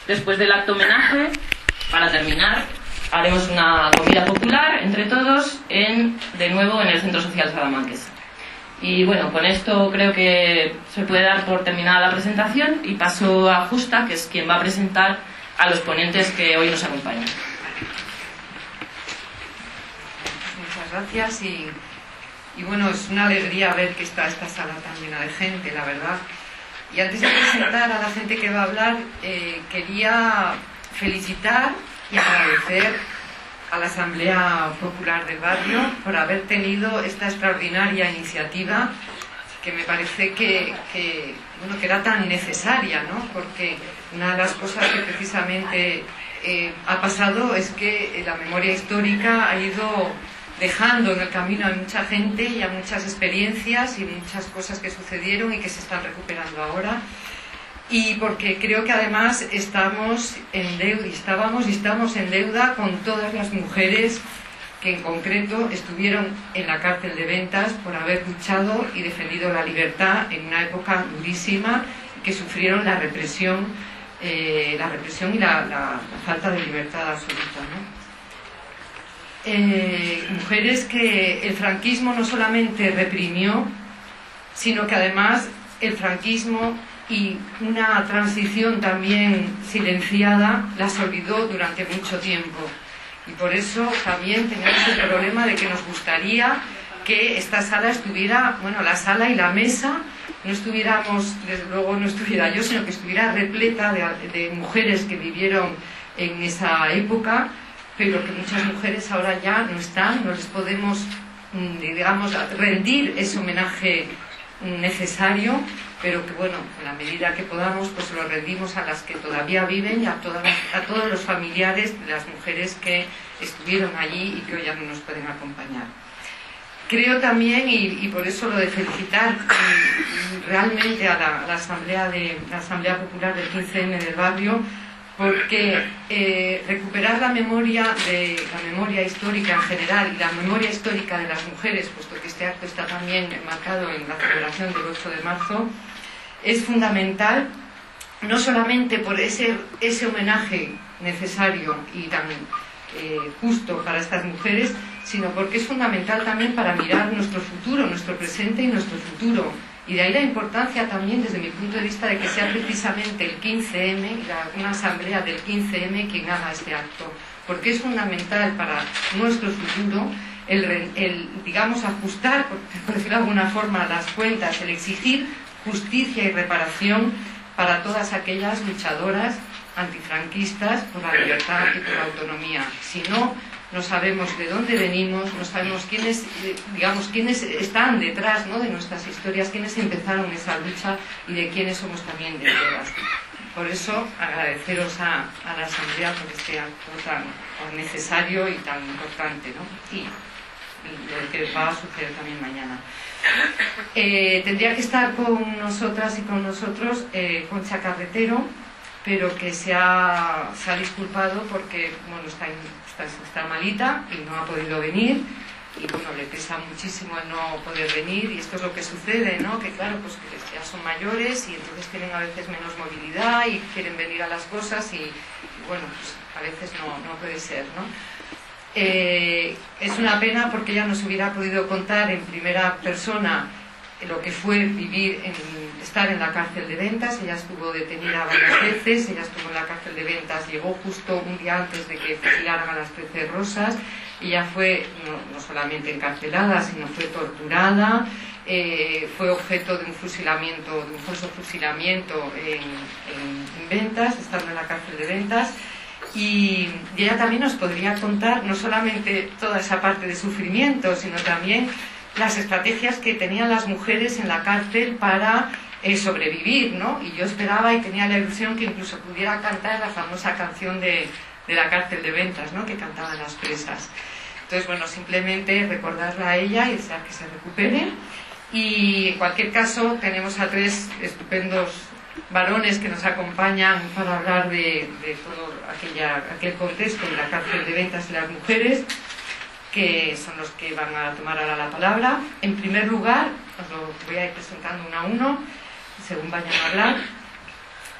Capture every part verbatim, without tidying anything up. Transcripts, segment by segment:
Después del acto homenaje, para terminar, haremos una comida popular entre todos, en, de nuevo en el Centro Social Salamanquesa. Y bueno, con esto creo que se puede dar por terminada la presentación y paso a Justa, que es quien va a presentar a los ponentes que hoy nos acompañan. Muchas gracias y, y bueno, es una alegría ver que está esta sala tan llena de gente, la verdad. Y antes de presentar a la gente que va a hablar, eh, quería felicitar y agradecer a la Asamblea Popular del Barrio por haber tenido esta extraordinaria iniciativa que me parece que, que, bueno, que era tan necesaria, ¿no? Porque una de las cosas que precisamente eh, ha pasado es que la memoria histórica ha ido dejando en el camino a mucha gente y a muchas experiencias y muchas cosas que sucedieron y que se están recuperando ahora. Y porque creo que además estamos en deuda, estábamos y estamos en deuda con todas las mujeres que en concreto estuvieron en la cárcel de Ventas por haber luchado y defendido la libertad en una época durísima, que sufrieron la represión, eh, la represión y la, la, la falta de libertad absoluta, ¿no? Eh, mujeres que el franquismo no solamente reprimió, sino que además el franquismo y una transición también silenciada las olvidó durante mucho tiempo. Y por eso también tenemos el problema de que nos gustaría que esta sala estuviera, bueno, la sala y la mesa, no estuviéramos, desde luego no estuviera yo, sino que estuviera repleta de, de mujeres que vivieron en esa época, pero que muchas mujeres ahora ya no están, no les podemos, digamos, rendir ese homenaje necesario, pero que bueno, en la medida que podamos, pues lo rendimos a las que todavía viven y a, todas las, a todos los familiares de las mujeres que estuvieron allí y que hoy ya no nos pueden acompañar. Creo también, y, y por eso lo de felicitar y, y realmente a la, a la Asamblea de la Asamblea Popular del quince eme del barrio, porque eh, recuperar la memoria de la memoria histórica en general y la memoria histórica de las mujeres, puesto que este acto está también enmarcado en la celebración del ocho de marzo, es fundamental, no solamente por ese, ese homenaje necesario y tan eh, justo para estas mujeres, sino porque es fundamental también para mirar nuestro futuro, nuestro presente y nuestro futuro. Y de ahí la importancia también, desde mi punto de vista, de que sea precisamente el quince eme, una asamblea del quince eme, quien haga este acto. Porque es fundamental para nuestro futuro el, el digamos, ajustar, por decirlo de alguna forma, las cuentas, el exigir justicia y reparación para todas aquellas luchadoras antifranquistas por la libertad y por la autonomía. Si no, no sabemos de dónde venimos, no sabemos quiénes, digamos, quiénes están detrás, ¿no?, de nuestras historias, quiénes empezaron esa lucha y de quiénes somos también detrás. Por eso, agradeceros a, a la Asamblea por este acto tan, tan necesario y tan importante, ¿no? Y lo que va a suceder también mañana. Eh, tendría que estar con nosotras y con nosotros eh, Concha Carretero, pero que se ha, se ha disculpado porque bueno, está, está, está malita y no ha podido venir, y bueno, le pesa muchísimo el no poder venir, y esto es lo que sucede, ¿no? Que claro, pues que ya son mayores y entonces tienen a veces menos movilidad y quieren venir a las cosas y, y bueno, pues a veces no, no puede ser, ¿no? Eh, es una pena porque ella nos hubiera podido contar en primera persona lo que fue vivir en, estar en la cárcel de Ventas. Ella estuvo detenida varias veces, ella estuvo en la cárcel de Ventas, llegó justo un día antes de que fusilaran a las trece rosas. Ella fue no, no solamente encarcelada, sino fue torturada, eh, fue objeto de un fusilamiento, de un falso fusilamiento en, en, en Ventas, estando en la cárcel de Ventas. Y, y ella también nos podría contar no solamente toda esa parte de sufrimiento, sino también las estrategias que tenían las mujeres en la cárcel para eh, sobrevivir, ¿no? Y yo esperaba y tenía la ilusión que incluso pudiera cantar la famosa canción de, de la cárcel de Ventas, ¿no?, que cantaban las presas. Entonces, bueno, simplemente recordarla a ella y desear que se recupere. Y en cualquier caso, tenemos a tres estupendos varones que nos acompañan para hablar de, de todo aquella, aquel contexto de la cárcel de Ventas y las mujeres, que son los que van a tomar ahora la palabra. En primer lugar, os lo voy a ir presentando uno a uno, según vayan a hablar.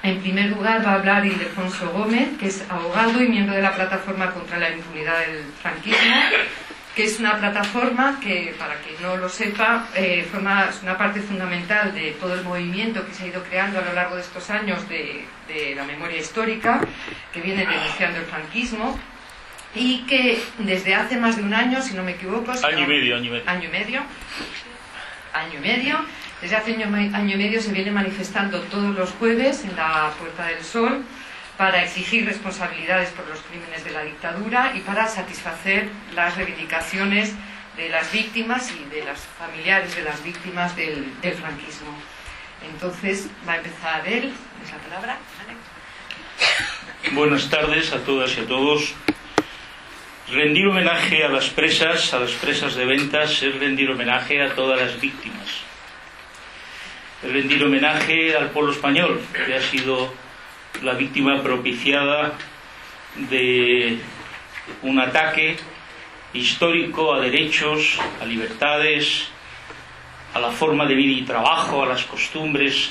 En primer lugar va a hablar Ildefonso Gómez, que es abogado y miembro de la Plataforma contra la Impunidad del Franquismo, que es una plataforma que, para quien no lo sepa, eh, forma una parte fundamental de todo el movimiento que se ha ido creando a lo largo de estos años de, de la memoria histórica, que viene denunciando el franquismo, y que desde hace más de un año, si no me equivoco... Año y medio, año y medio. Año y medio. Año y medio. Desde hace año, año y medio se viene manifestando todos los jueves en la Puerta del Sol para exigir responsabilidades por los crímenes de la dictadura y para satisfacer las reivindicaciones de las víctimas y de las familiares de las víctimas del, del franquismo. Entonces va a empezar él, es la palabra. ¿Vale? Buenas tardes a todas y a todos. Rendir homenaje a las presas, a las presas de Ventas, es rendir homenaje a todas las víctimas. Es rendir homenaje al pueblo español, que ha sido la víctima propiciada de un ataque histórico a derechos, a libertades, a la forma de vida y trabajo, a las costumbres.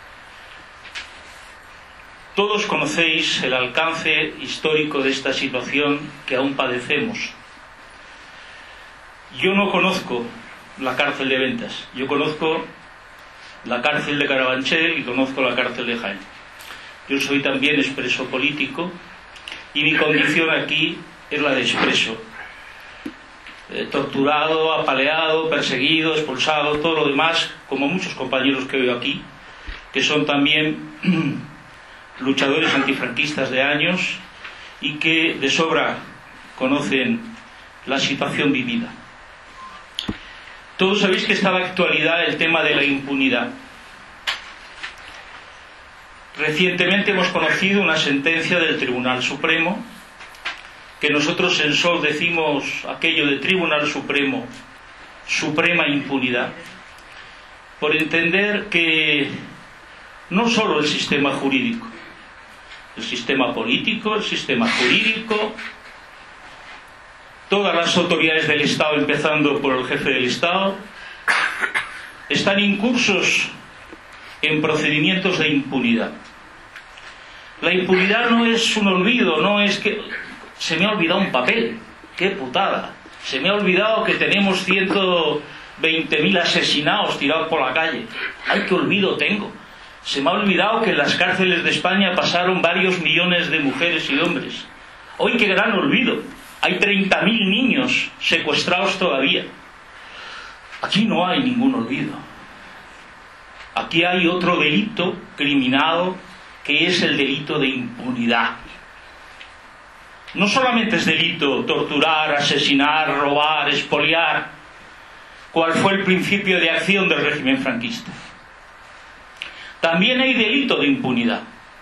Todos conocéis el alcance histórico de esta situación que aún padecemos. Yo no conozco la cárcel de Ventas, yo conozco la cárcel de Carabanchel y conozco la cárcel de Jaén. Yo soy también expreso político y mi condición aquí es la de expreso. Eh, torturado, apaleado, perseguido, expulsado, todo lo demás, como muchos compañeros que veo aquí, que son también luchadores antifranquistas de años y que de sobra conocen la situación vivida. Todos sabéis que está en la actualidad el tema de la impunidad. Recientemente hemos conocido una sentencia del Tribunal Supremo, que nosotros en Sol decimos aquello de Tribunal Supremo, suprema impunidad, por entender que no solo el sistema jurídico, el sistema político, el sistema jurídico, todas las autoridades del Estado, empezando por el jefe del Estado, están incursos en procedimientos de impunidad. La impunidad no es un olvido, no es que se me ha olvidado un papel, qué putada, se me ha olvidado que tenemos ciento veinte mil asesinados tirados por la calle, ay, qué olvido tengo, se me ha olvidado que en las cárceles de España pasaron varios millones de mujeres y hombres, hoy qué gran olvido, hay treinta mil niños secuestrados todavía. Aquí no hay ningún olvido. Aquí hay otro delito criminado, que es el delito de impunidad. No solamente es delito torturar, asesinar, robar, expoliar, cual fue el principio de acción del régimen franquista. También hay delito de impunidad.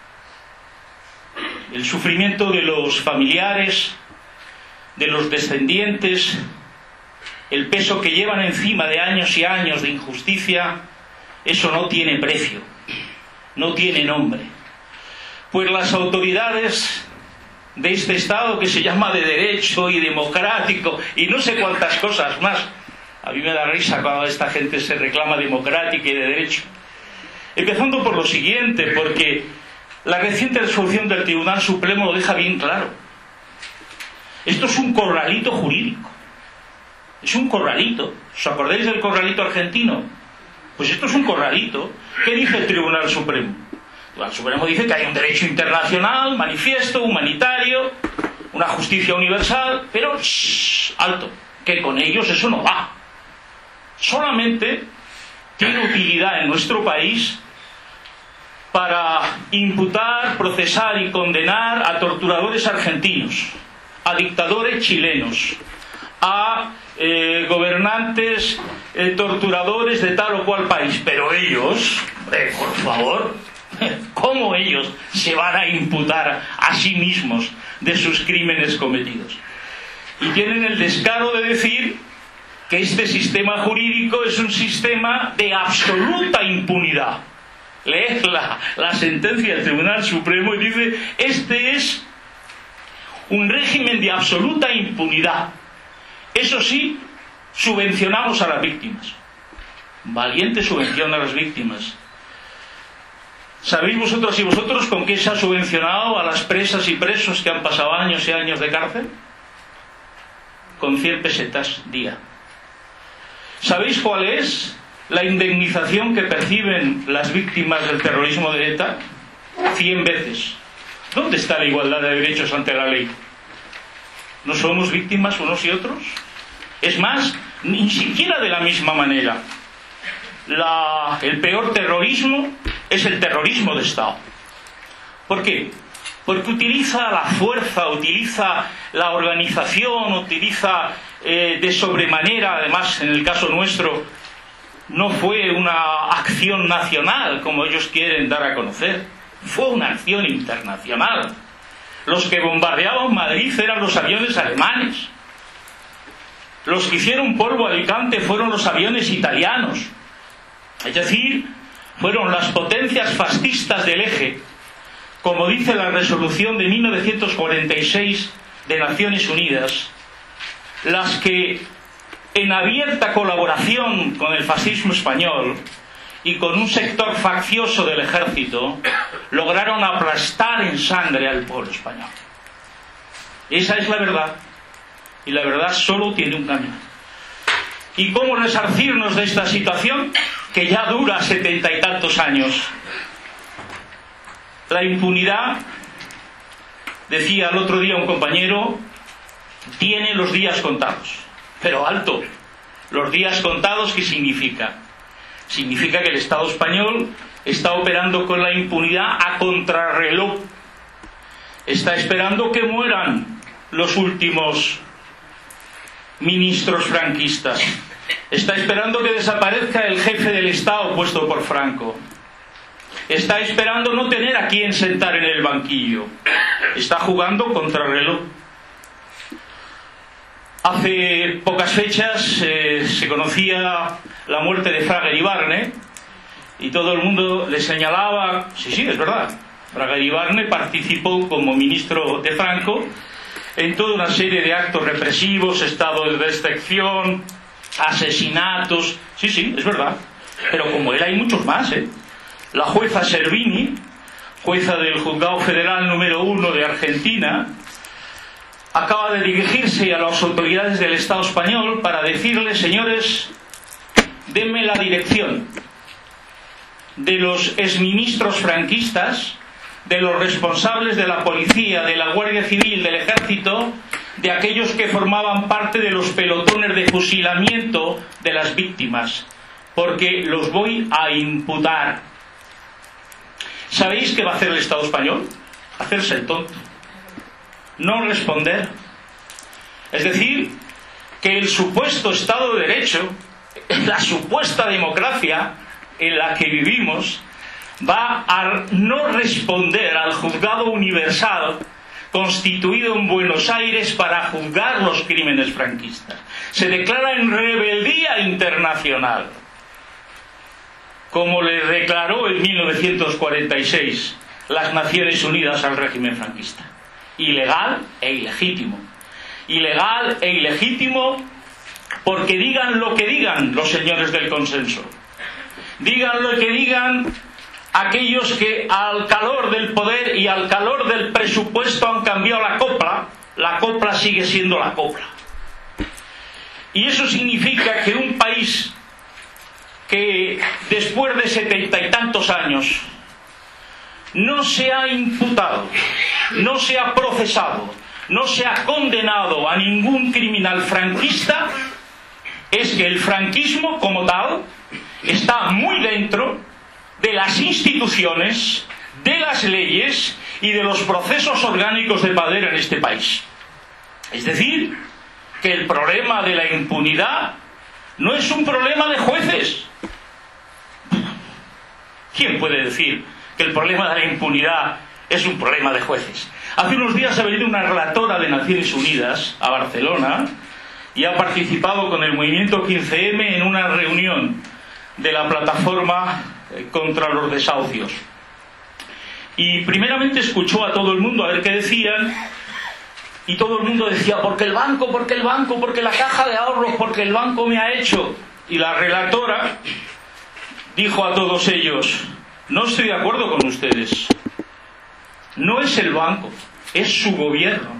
El sufrimiento de los familiares, de los descendientes, el peso que llevan encima de años y años de injusticia, eso no tiene precio, no tiene nombre. Pues las autoridades de este Estado, que se llama de derecho y democrático y no sé cuántas cosas más, a mí me da risa cuando esta gente se reclama democrática y de derecho, empezando por lo siguiente, porque la reciente resolución del Tribunal Supremo lo deja bien claro. Esto es un corralito jurídico, es un corralito. ¿Os acordáis del corralito argentino? Pues esto es un corralito. ¿Qué dice el Tribunal Supremo? El Tribunal Supremo dice que hay un derecho internacional, manifiesto, humanitario, una justicia universal, pero shh, alto, que con ellos eso no va. Solamente tiene utilidad en nuestro país para imputar, procesar y condenar a torturadores argentinos, a dictadores chilenos, a eh, gobernantes eh, torturadores de tal o cual país. Pero ellos, eh, por favor, ¿cómo ellos se van a imputar a sí mismos de sus crímenes cometidos? Y tienen el descaro de decir que este sistema jurídico es un sistema de absoluta impunidad. Leed la, la sentencia del Tribunal Supremo y dice: este es un régimen de absoluta impunidad. Eso sí, subvencionamos a las víctimas. Valiente subvención a las víctimas. ¿Sabéis vosotros y vosotros con qué se ha subvencionado a las presas y presos que han pasado años y años de cárcel? Con cien pesetas día. ¿Sabéis cuál es la indemnización que perciben las víctimas del terrorismo de ETA? Cien veces. ¿Dónde está la igualdad de derechos ante la ley? ¿No somos víctimas unos y otros? Es más, ni siquiera de la misma manera. La, el peor terrorismo es el terrorismo de Estado. ¿Por qué? Porque utiliza la fuerza, utiliza la organización, utiliza eh, de sobremanera, además en el caso nuestro no fue una acción nacional como ellos quieren dar a conocer, fue una acción internacional. Los que bombardeaban Madrid eran los aviones alemanes. Los que hicieron polvo a Alicante fueron los aviones italianos. Es decir, fueron las potencias fascistas del eje, como dice la resolución de mil novecientos cuarenta y seis de Naciones Unidas, las que en abierta colaboración con el fascismo español y con un sector faccioso del ejército lograron aplastar en sangre al pueblo español. Esa es la verdad, y la verdad solo tiene un camino. ¿Y cómo resarcirnos de esta situación que ya dura setenta y tantos años? La impunidad, decía el otro día un compañero, tiene los días contados. Pero alto, los días contados, ¿qué significa? Significa que el Estado español está operando con la impunidad a contrarreloj. Está esperando que mueran los últimos ministros franquistas. Está esperando que desaparezca el jefe del Estado puesto por Franco. Está esperando no tener a quién sentar en el banquillo. Está jugando contrarreloj. Hace pocas fechas eh, se conocía la muerte de Fraga Iribarne y todo el mundo le señalaba, sí, sí, es verdad, Fraga Iribarne participó como ministro de Franco en toda una serie de actos represivos, estados de excepción, asesinatos, sí, sí, es verdad, pero como él hay muchos más, ¿eh? La jueza Servini, jueza del Juzgado Federal número uno de Argentina, acaba de dirigirse a las autoridades del Estado español para decirles, señores, denme la dirección de los exministros franquistas, de los responsables de la policía, de la Guardia Civil, del Ejército, de aquellos que formaban parte de los pelotones de fusilamiento de las víctimas, porque los voy a imputar. ¿Sabéis qué va a hacer el Estado español? Hacerse el tonto. No responder. Es decir, que el supuesto Estado de Derecho, la supuesta democracia en la que vivimos, va a no responder al juzgado universal constituido en Buenos Aires para juzgar los crímenes franquistas. Se declara en rebeldía internacional, como le declaró en mil novecientos cuarenta y seis las Naciones Unidas al régimen franquista. Ilegal e ilegítimo. Ilegal e ilegítimo porque digan lo que digan los señores del consenso. Digan lo que digan aquellos que al calor del poder y al calor del presupuesto han cambiado la copla. La copla sigue siendo la copla. Y eso significa que un país que después de setenta y tantos años no se ha imputado, no se ha procesado, no se ha condenado a ningún criminal franquista, es que el franquismo como tal está muy dentro de las instituciones, de las leyes y de los procesos orgánicos de poder en este país. Es decir, que el problema de la impunidad no es un problema de jueces. ¿Quién puede decir que el problema de la impunidad es un problema de jueces? Hace unos días ha venido una relatora de Naciones Unidas a Barcelona y ha participado con el movimiento quince eme en una reunión de la plataforma contra los desahucios. Y primeramente escuchó a todo el mundo a ver qué decían, y todo el mundo decía, porque el banco, porque el banco, porque la caja de ahorros, porque el banco me ha hecho. Y la relatora dijo a todos ellos, No estoy de acuerdo con ustedes. No es el banco, es su gobierno.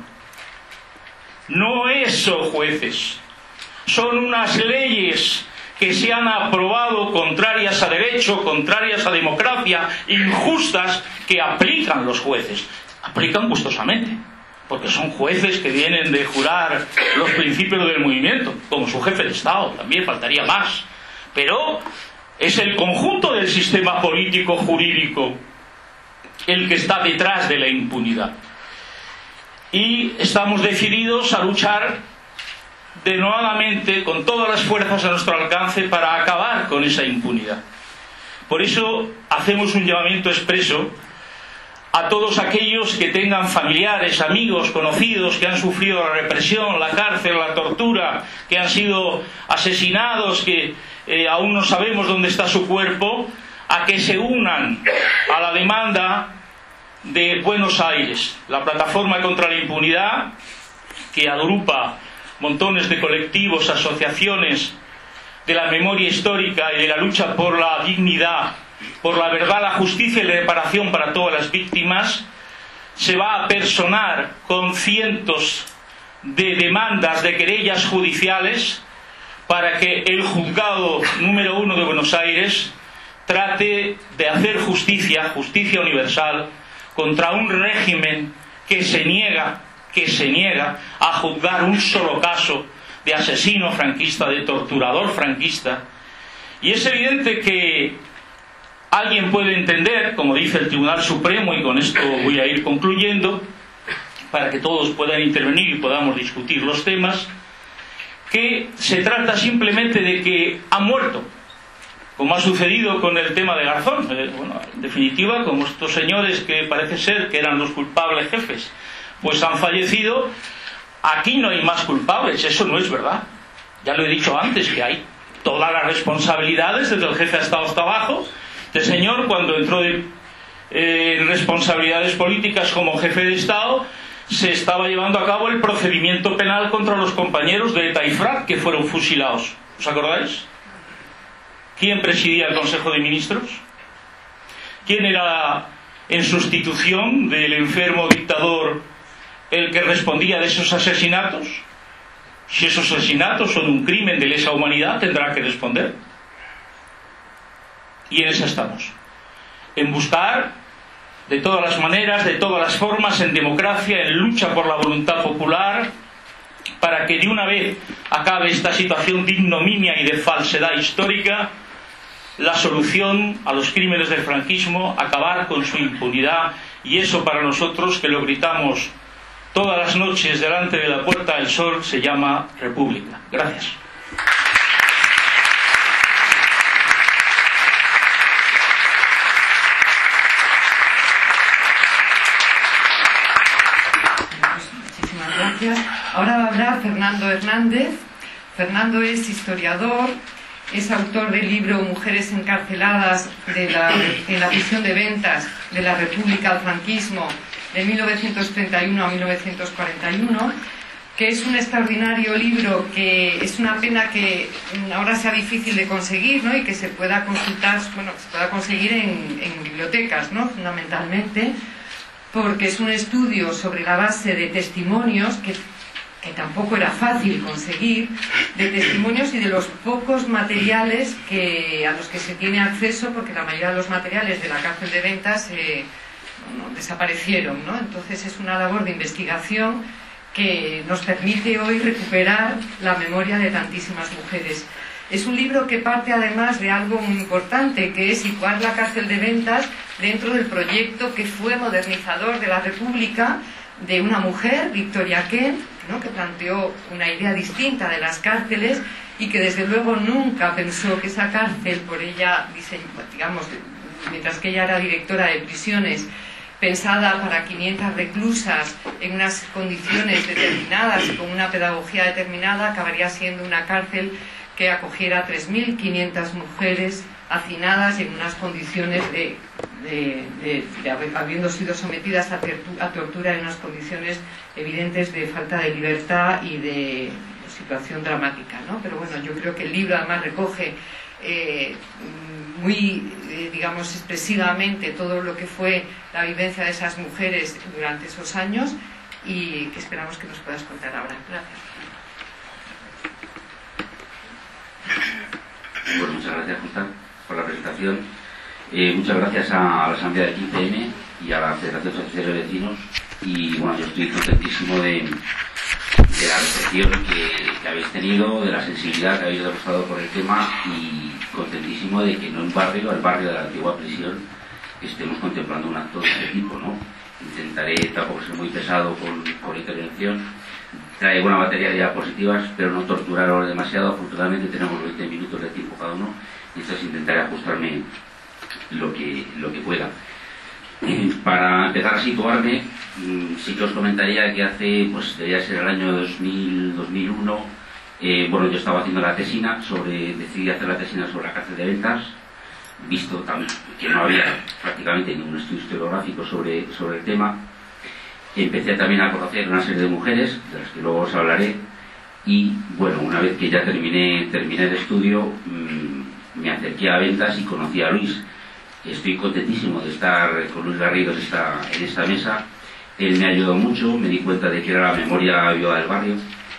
No es son jueces. Son unas leyes que se han aprobado contrarias a derecho, contrarias a democracia, injustas, que aplican los jueces. Aplican gustosamente, porque son jueces que vienen de jurar los principios del movimiento, como su jefe de Estado, también faltaría más. Pero es el conjunto del sistema político jurídico el que está detrás de la impunidad. Y estamos decididos a luchar denodadamente con todas las fuerzas a nuestro alcance para acabar con esa impunidad. Por eso hacemos un llamamiento expreso a todos aquellos que tengan familiares, amigos, conocidos que han sufrido la represión, la cárcel, la tortura, que han sido asesinados, que eh, aún no sabemos dónde está su cuerpo, a que se unan a la demanda de Buenos Aires, la plataforma contra la impunidad, que agrupa montones de colectivos, asociaciones de la memoria histórica y de la lucha por la dignidad, por la verdad, la justicia y la reparación para todas las víctimas. Se va a personar con cientos de demandas, de querellas judiciales, para que el juzgado número uno de Buenos Aires trate de hacer justicia, justicia universal, contra un régimen que se niega, que se niega a juzgar un solo caso de asesino franquista, de torturador franquista. Y es evidente que alguien puede entender, como dice el Tribunal Supremo, y con esto voy a ir concluyendo, para que todos puedan intervenir y podamos discutir los temas, que se trata simplemente de que ha muerto, como ha sucedido con el tema de Garzón. Eh, bueno, en definitiva, como estos señores que parece ser que eran los culpables jefes, pues han fallecido, aquí no hay más culpables. Eso no es verdad. Ya lo he dicho antes, que hay todas las responsabilidades, desde el jefe de Estado hasta abajo. Este señor, cuando entró de, eh, en responsabilidades políticas como jefe de Estado, se estaba llevando a cabo el procedimiento penal contra los compañeros de ETA y FRAP que fueron fusilados. ¿Os acordáis? ¿Quién presidía el Consejo de Ministros? ¿Quién era, en sustitución del enfermo dictador, el que respondía de esos asesinatos? Si esos asesinatos son un crimen de lesa humanidad, tendrá que responder. Y en eso estamos, en buscar de todas las maneras, de todas las formas, en democracia, en lucha por la voluntad popular, para que de una vez acabe esta situación de ignominia y de falsedad histórica, la solución a los crímenes del franquismo, acabar con su impunidad. Y eso, para nosotros, que lo gritamos todas las noches delante de la Puerta del Sol, se llama República. Gracias. Muchísimas gracias. Ahora va a hablar Fernando Hernández. Fernando es historiador, es autor del libro Mujeres encarceladas de la, en la prisión de Ventas de la República al franquismo de mil novecientos treinta y uno a mil novecientos cuarenta y uno, que es un extraordinario libro que es una pena que ahora sea difícil de conseguir, ¿no? Y que se pueda consultar, bueno, se pueda conseguir en, en bibliotecas, ¿no? Fundamentalmente, porque es un estudio sobre la base de testimonios que que tampoco era fácil conseguir, de testimonios y de los pocos materiales que, a los que se tiene acceso, porque la mayoría de los materiales de la cárcel de Ventas eh, no, desaparecieron, ¿no? Entonces es una labor de investigación que nos permite hoy recuperar la memoria de tantísimas mujeres. Es un libro que parte además de algo muy importante, que es situar la cárcel de Ventas dentro del proyecto que fue modernizador de la República, de una mujer, Victoria Kent, ¿no? Que planteó una idea distinta de las cárceles y que desde luego nunca pensó que esa cárcel, por ella, digamos, mientras que ella era directora de prisiones, pensada para quinientas reclusas en unas condiciones determinadas y con una pedagogía determinada, acabaría siendo una cárcel que acogiera a tres mil quinientas mujeres hacinadas y en unas condiciones de, de, de, de habiendo sido sometidas a, a tortura en unas condiciones evidentes de falta de libertad y de situación dramática, ¿no? Pero bueno, yo creo que el libro además recoge eh, muy, eh, digamos, expresivamente todo lo que fue la vivencia de esas mujeres durante esos años y que esperamos que nos puedas contar ahora. Gracias. Bueno, muchas gracias, Justa, por la presentación. Eh, muchas gracias a la Asamblea del quince eme y a la Federación Social de Vecinos. Y bueno, yo estoy contentísimo de, de la recepción que, que habéis tenido, de la sensibilidad que habéis demostrado por el tema y contentísimo de que en un barrio, el barrio de la antigua prisión, estemos contemplando un acto de este tipo, ¿no? Intentaré tampoco ser muy pesado con, con la intervención. Traigo una batería de diapositivas, pero no torturaros demasiado. Afortunadamente tenemos veinte minutos de tiempo cada uno y entonces intentaré ajustarme lo que, lo que pueda. Eh, para empezar a situarme, mmm, sí que os comentaría que hace, pues debería ser el año dos mil, dos mil uno, eh, bueno, yo estaba haciendo la tesina sobre, decidí hacer la tesina sobre la cárcel de Ventas, visto también que no había prácticamente ningún estudio historiográfico sobre, sobre el tema. Empecé también a conocer una serie de mujeres, de las que luego os hablaré, y bueno, una vez que ya terminé, terminé el estudio, mmm, me acerqué a Ventas y conocí a Luis. Estoy contentísimo de estar con Luis Garrido en esta, en esta mesa. Él me ayudó mucho, me di cuenta de que era la memoria viva del barrio.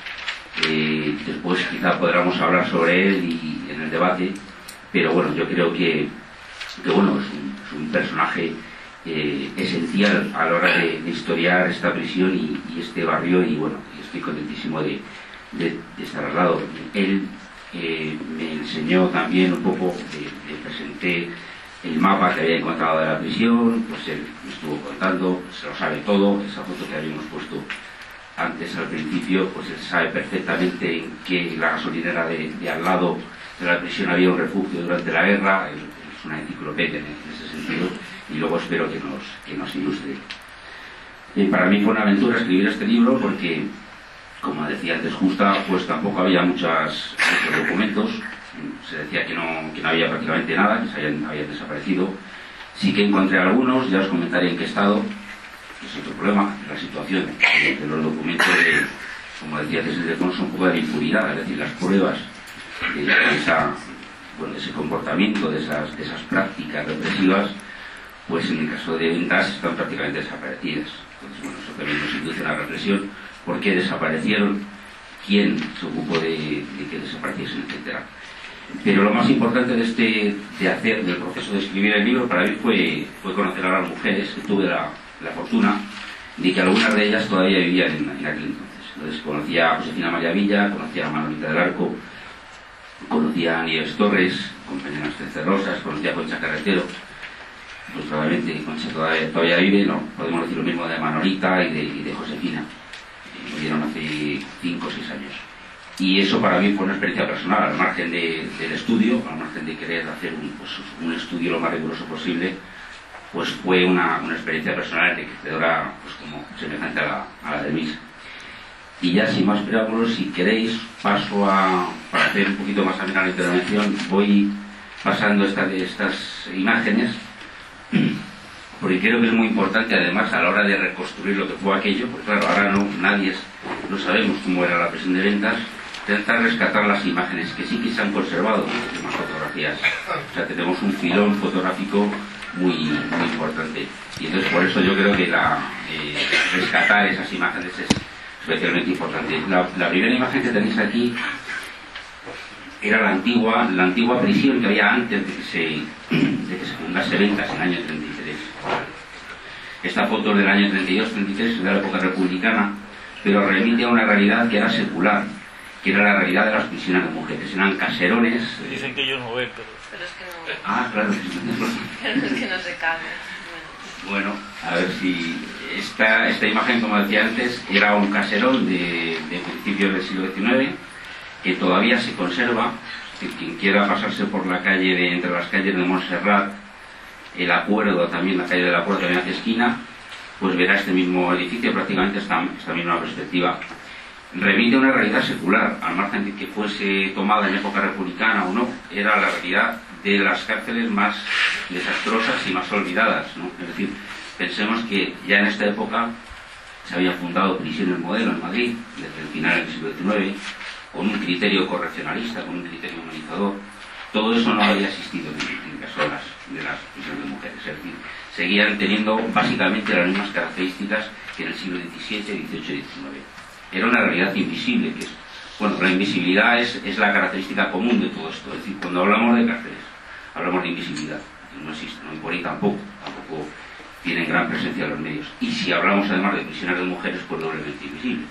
Eh, después quizá podamos hablar sobre él y en el debate, pero bueno, yo creo que, que bueno, es un, es un personaje eh, esencial a la hora de, de historiar esta prisión y, y este barrio, y bueno, estoy contentísimo de, de, de estar al lado. Él eh, me enseñó también un poco, le presenté el mapa que había encontrado de la prisión, pues él me estuvo contando, se lo sabe todo. Esa foto que habíamos puesto antes al principio, pues él sabe perfectamente en que la gasolinera de, de al lado de la prisión había un refugio durante la guerra. Él, es una enciclopedia en, en ese sentido, y luego espero que nos, que nos ilustre. Y para mí fue una aventura escribir este libro porque, como decía antes Justa, pues tampoco había muchas, muchos documentos. Se decía que no, que no había prácticamente nada, que se habían, habían desaparecido. Sí que encontré algunos, ya os comentaré en qué estado, que es otro problema, la situación de, de los documentos, de, como decía desde el son un poco de impunidad, es decir, las pruebas de, de, esa, bueno, de ese comportamiento, de esas, de esas prácticas represivas, pues en el caso de Ventas están prácticamente desaparecidas. Entonces, bueno, eso también nos induce a una reflexión: ¿por qué desaparecieron? ¿Quién se ocupó de, de que desapareciesen, etcétera? Pero lo más importante de este de hacer del proceso de escribir el libro para mí fue, fue conocer a las mujeres, que tuve la, la fortuna de que algunas de ellas todavía vivían en, en aquel entonces. Entonces conocía a Josefina María Villa, conocía a Manolita del Arco, conocía a Nieves Torres, compañeras Cencerrosas, conocía a Concha Carretero. Pues probablemente Concha todavía, todavía vive, no podemos decir lo mismo de Manolita y de, y de Josefina. Eh, murieron hace cinco o seis años. Y eso para mí fue una experiencia personal, al margen de, del estudio, al margen de querer hacer un, pues, un estudio lo más riguroso posible, pues fue una, una experiencia personal enriquecedora, pues como semejante a la, a la de Luis. Y ya sin más preámbulos, si queréis, paso a, para hacer un poquito más amena la intervención, voy pasando esta, estas imágenes, porque creo que es muy importante además a la hora de reconstruir lo que fue aquello, porque claro, ahora no, nadie es, no sabemos cómo era la prisión de Ventas. Intentar rescatar las imágenes que sí que se han conservado, las fotografías. O sea, tenemos un filón fotográfico muy, muy importante. Y entonces por eso yo creo que la, eh, rescatar esas imágenes es especialmente importante. La, la primera imagen que tenéis aquí era la antigua, la antigua prisión que había antes de que se, de que se fundase Ventas en el año treinta y tres. Esta foto es del año treinta y dos treinta y tres, de la época republicana, pero remite a una realidad que era secular, que era la realidad de las prisiones de mujeres. Eran caserones. Dicen que ellos no ven, pero... Pero es que no... Ah, claro. Pero es que no se cabe. Bueno, a ver si... Esta, esta imagen, como decía antes, era un caserón de, de principios del siglo diecinueve, que todavía se conserva. Es decir, quien quiera pasarse por la calle, de, entre las calles de Montserrat, el Acuerdo, también la calle del Acuerdo, también hace esquina, pues verá este mismo edificio, prácticamente esta, esta misma perspectiva. Remite a una realidad secular, al margen de que fuese tomada en época republicana o no, era la realidad de las cárceles más desastrosas y más olvidadas, ¿no? Es decir, pensemos que ya en esta época se había fundado Prisiones Modelo en Madrid, desde el final del siglo diecinueve, con un criterio correccionalista, con un criterio humanizador, todo eso no había existido en el caso de las, de las prisiones de mujeres. Es decir, seguían teniendo básicamente las mismas características que en el siglo diecisiete, dieciocho y diecinueve. Era una realidad invisible, que es, bueno, la invisibilidad es, es la característica común de todo esto. Es decir, cuando hablamos de cárceles, hablamos de invisibilidad. No existe, no, y por ahí tampoco, tampoco tienen gran presencia en los medios. Y si hablamos además de prisiones de mujeres, pues doblemente invisible.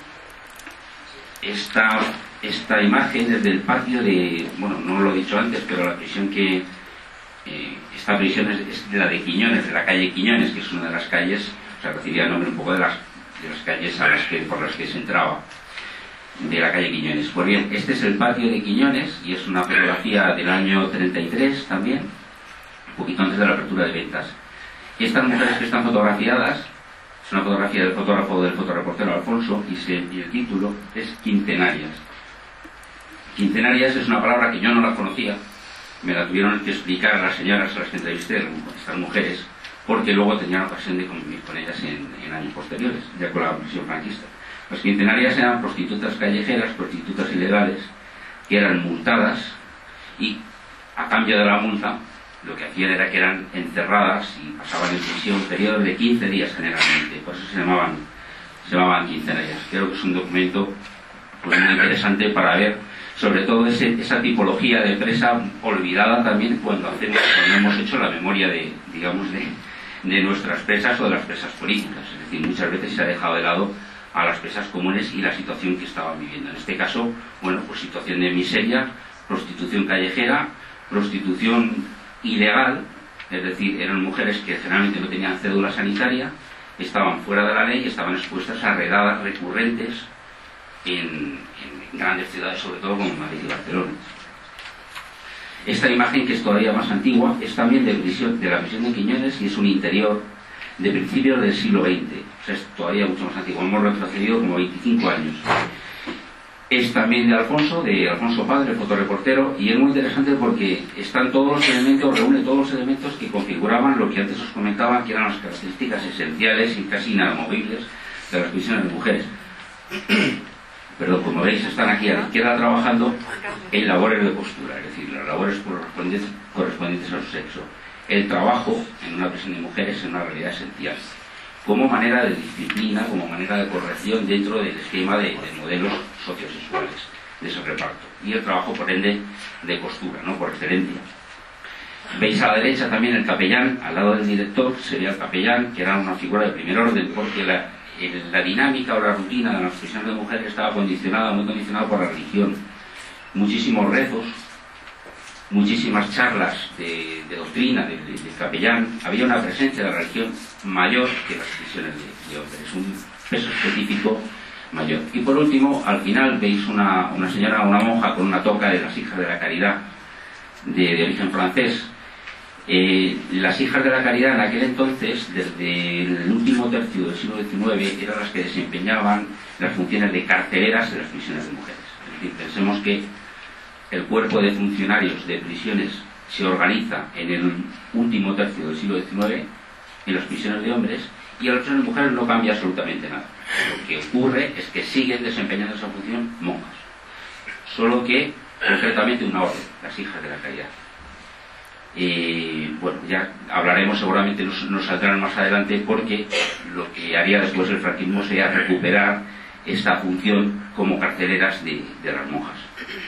Esta, esta imagen es del patio de, bueno, no lo he dicho antes, pero la prisión que, eh, esta prisión es, es de la de Quiñones, de la calle Quiñones, que es una de las calles, o sea, recibía el nombre un poco de las, de las calles a las que, por las que se entraba, de la calle Quiñones. Pues bien, este es el patio de Quiñones, y es una fotografía del año treinta y tres también, un poquito antes de la apertura de ventas. Y estas mujeres que están fotografiadas, es una fotografía del fotógrafo, del fotoreportero Alfonso, y, se, y el título es Quincenarias. Quincenarias es una palabra que yo no la conocía, me la tuvieron que explicar las señoras a las que entrevisté, estas mujeres, porque luego tenían ocasión de convivir con ellas en, en años posteriores, ya con la prisión franquista. Las quincenarias eran prostitutas callejeras, prostitutas ilegales, que eran multadas y, a cambio de la multa, lo que hacían era que eran encerradas y pasaban en prisión periodos de quince días generalmente. Por eso se llamaban, se llamaban quincenarias. Creo que es un documento pues, muy interesante para ver sobre todo ese, esa tipología de presa olvidada también cuando, hacemos, cuando hemos hecho la memoria de, digamos, de, de nuestras presas o de las presas políticas. Es decir, muchas veces se ha dejado de lado a las presas comunes y la situación que estaban viviendo. En este caso, bueno, pues situación de miseria, prostitución callejera, prostitución ilegal, es decir, eran mujeres que generalmente no tenían cédula sanitaria, estaban fuera de la ley y estaban expuestas a redadas recurrentes en, en grandes ciudades, sobre todo como Madrid y Barcelona. Esta imagen, que es todavía más antigua, es también de, prisión, de la prisión de Quiñones y es un interior de principios del siglo veinte, o sea, es todavía mucho más antiguo, hemos retrocedido como veinticinco años. Es también de Alfonso, de Alfonso Padre, fotoreportero, y es muy interesante porque están todos los elementos, reúne todos los elementos que configuraban lo que antes os comentaba, que eran las características esenciales y casi inamovibles de las prisiones de mujeres. Pero como veis, están aquí a la izquierda trabajando en labores de postura, es decir, las labores correspondientes, correspondientes a su sexo. El trabajo en una prisión de mujeres es una realidad esencial, como manera de disciplina, como manera de corrección dentro del esquema de, de modelos sociosexuales de ese reparto. Y el trabajo, por ende, de costura, ¿no?, por excelencia. Veis a la derecha también el capellán, al lado del director sería el capellán, que era una figura de primer orden, porque la, el, la dinámica o la rutina de las prisiones de mujeres estaba condicionada, muy condicionada por la religión. Muchísimos rezos, muchísimas charlas de, de doctrina del de, de capellán. Había una presencia de la religión mayor que las prisiones de, de hombres, un peso específico mayor. Y por último, al final veis una, una señora, una monja con una toca de las Hijas de la Caridad, de, de origen francés. Eh, las Hijas de la Caridad en aquel entonces, desde el último tercio del siglo diecinueve, eran las que desempeñaban las funciones de carceleras de las prisiones de mujeres. Es decir, pensemos que el cuerpo de funcionarios de prisiones se organiza en el último tercio del siglo diecinueve en las prisiones de hombres, y a las prisiones de mujeres no cambia absolutamente nada. Lo que ocurre es que siguen desempeñando esa función monjas, solo que concretamente una orden, las Hijas de la Caridad. Y bueno, ya hablaremos, seguramente nos, nos saldrán más adelante, porque lo que haría después el franquismo sería recuperar esta función como carceleras de, de las monjas.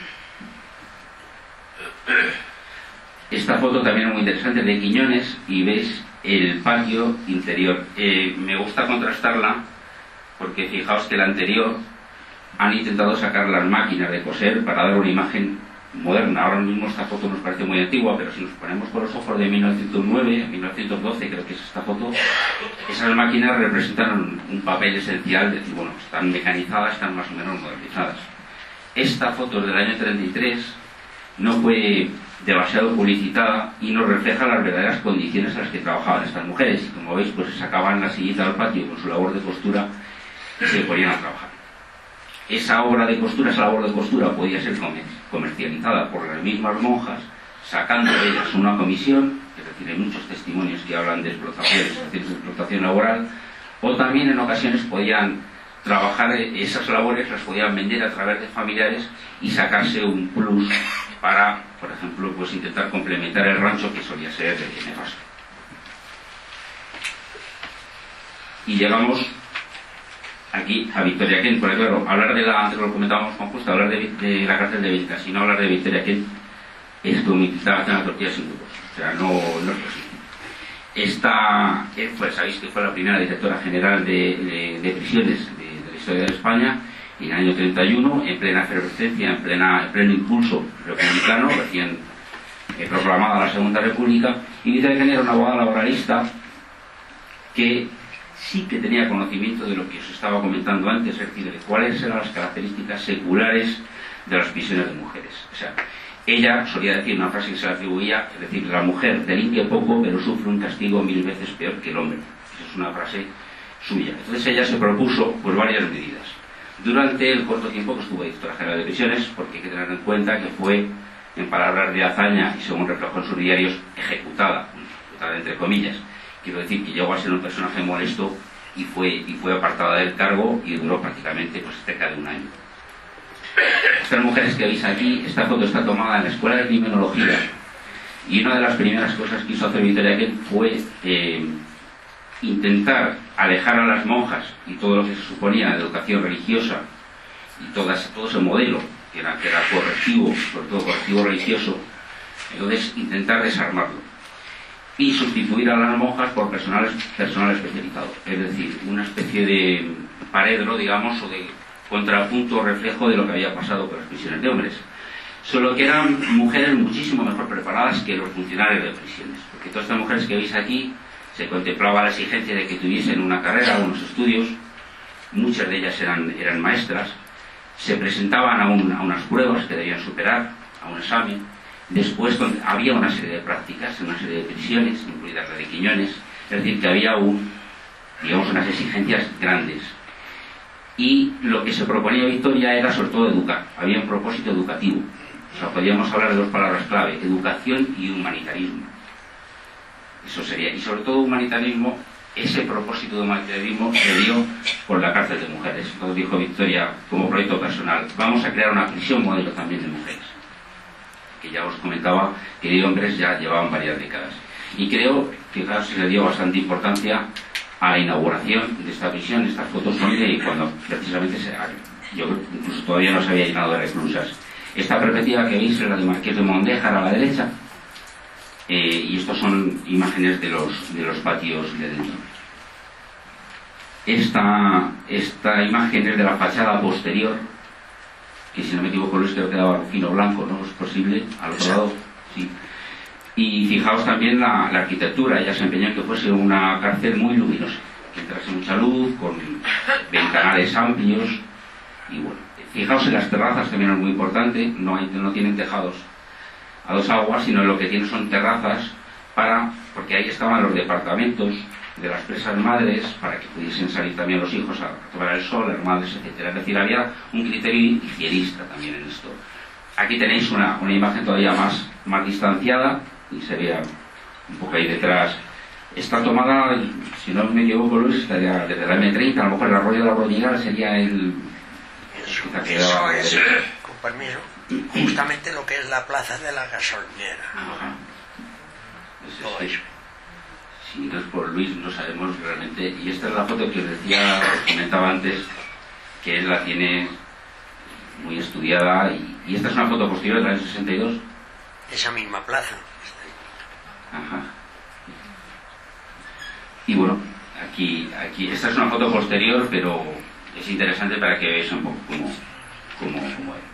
Esta foto también es muy interesante, de Quiñones, y veis el patio interior. Eh, me gusta contrastarla porque fijaos que la anterior han intentado sacar las máquinas de coser para dar una imagen moderna. Ahora mismo esta foto nos parece muy antigua, pero si nos ponemos con los ojos de mil novecientos nueve, mil novecientos doce, creo que es esta foto, esas máquinas representan un, un papel esencial, de decir, bueno, están mecanizadas, están más o menos modernizadas. Esta foto es del año treinta y tres, no fue demasiado publicitada y nos refleja las verdaderas condiciones en las que trabajaban estas mujeres, y como veis, pues se sacaban la sillita al patio con su labor de costura y se ponían a trabajar. Esa obra de costura, esa labor de costura podía ser comercializada por las mismas monjas, sacando de ellas una comisión, es decir, hay muchos testimonios que hablan de explotación, de explotación laboral, o también en ocasiones podían trabajar esas labores, las podían vender a través de familiares y sacarse un plus para, por ejemplo, pues intentar complementar el rancho, que solía ser nefasto. Y llegamos aquí a Victoria Kent, porque claro, hablar de la, antes lo comentábamos con Justo, hablar de, de la cárcel de Bélgica, si no hablar de Victoria Kent, es como intentar hacer una tortilla sin huevos, o sea, no, no es posible. Esta, pues sabéis que fue la primera directora general de, de, de prisiones de, de la historia de España, y en el año treinta y uno, en plena efervescencia, en, plena, en pleno impulso republicano, recién eh, proclamada la Segunda República, y Victoria Kent era una abogada laboralista que sí que tenía conocimiento de lo que os estaba comentando antes, es decir, de cuáles eran las características seculares de las prisiones de mujeres. O sea, ella solía decir una frase que se le atribuía, es decir, la mujer delinque poco, pero sufre un castigo mil veces peor que el hombre. Esa es una frase suya. Entonces ella se propuso pues varias medidas. Durante el corto tiempo que estuvo directora general de prisiones, porque hay que tener en cuenta que fue, en palabras de hazaña y según reflejó en sus diarios, ejecutada, ejecutada entre comillas. Quiero decir que llegó a ser un personaje molesto y fue, y fue apartada del cargo y duró prácticamente pues cerca de un año. Estas mujeres que veis aquí, esta foto está tomada en la Escuela de Criminología, y una de las primeras cosas que hizo hacer Victoria Kent fue eh, intentar alejar a las monjas y todo lo que se suponía de educación religiosa y todas, todo ese modelo que era, que era correctivo, sobre todo correctivo religioso, entonces intentar desarmarlo y sustituir a las monjas por personal, personal especializado, es decir, una especie de paredro, digamos, o de contrapunto o reflejo de lo que había pasado con las prisiones de hombres, solo que eran mujeres muchísimo mejor preparadas que los funcionarios de prisiones, porque todas estas mujeres que veis aquí se contemplaba la exigencia de que tuviesen una carrera, unos estudios, muchas de ellas eran, eran maestras, se presentaban a, un, a unas pruebas que debían superar, a un examen. Después había una serie de prácticas, una serie de prisiones, incluidas la de Quiñones, es decir, que había un, digamos, unas exigencias grandes. Y lo que se proponía Victoria era sobre todo educar, había un propósito educativo. O sea, podríamos hablar de dos palabras clave, educación y humanitarismo. Eso sería, y sobre todo humanitarismo, ese propósito de humanitarismo se dio por la cárcel de mujeres. Entonces dijo Victoria, como proyecto personal, vamos a crear una prisión modelo también de mujeres, que ya os comentaba que de hombres ya llevaban varias décadas. Y creo, fijaos, se le dio bastante importancia a la inauguración de esta prisión. Estas fotos son de cuando precisamente se, yo incluso todavía no se había llenado de reclusas. Esta perspectiva que veis es la de Marqués de Mondéjar a la derecha, eh, y estos son imágenes de los, de los patios de dentro. Esta, esta imagen es de la fachada posterior, que si no me equivoco Luis creo que quedaba rufino blanco, ¿no? ¿Es posible? Al otro lado, sí. Y fijaos también la, la arquitectura, ella se empeñó en que fuese una cárcel muy luminosa, que entrase mucha luz, con ventanales amplios, y bueno, fijaos en las terrazas, también es muy importante, no, hay, no tienen tejados a dos aguas, sino lo que tienen son terrazas para, porque ahí estaban los departamentos de las presas madres, para que pudiesen salir también los hijos a tomar el sol, las madres, etcétera. Es decir, había un criterio higienista también en esto. Aquí tenéis una, una imagen todavía más, más distanciada, y se ve un poco ahí detrás. Está tomada, si no me equivoco Luis, estaría desde la eme treinta, a lo mejor el arroyo de la Rodriguera sería el... Eso, eso es, con permiso, justamente lo que es la plaza de la gasolinera. Ajá. Pues Todo es, eso. si no es por Luis, no sabemos realmente. Y esta es la foto que os decía, os comentaba antes, que él la tiene muy estudiada. Y, y esta es una foto posterior del año sesenta y dos. Esa misma plaza. Ajá. Y bueno, aquí, aquí, esta es una foto posterior, pero es interesante para que veáis un poco cómo, cómo, cómo era.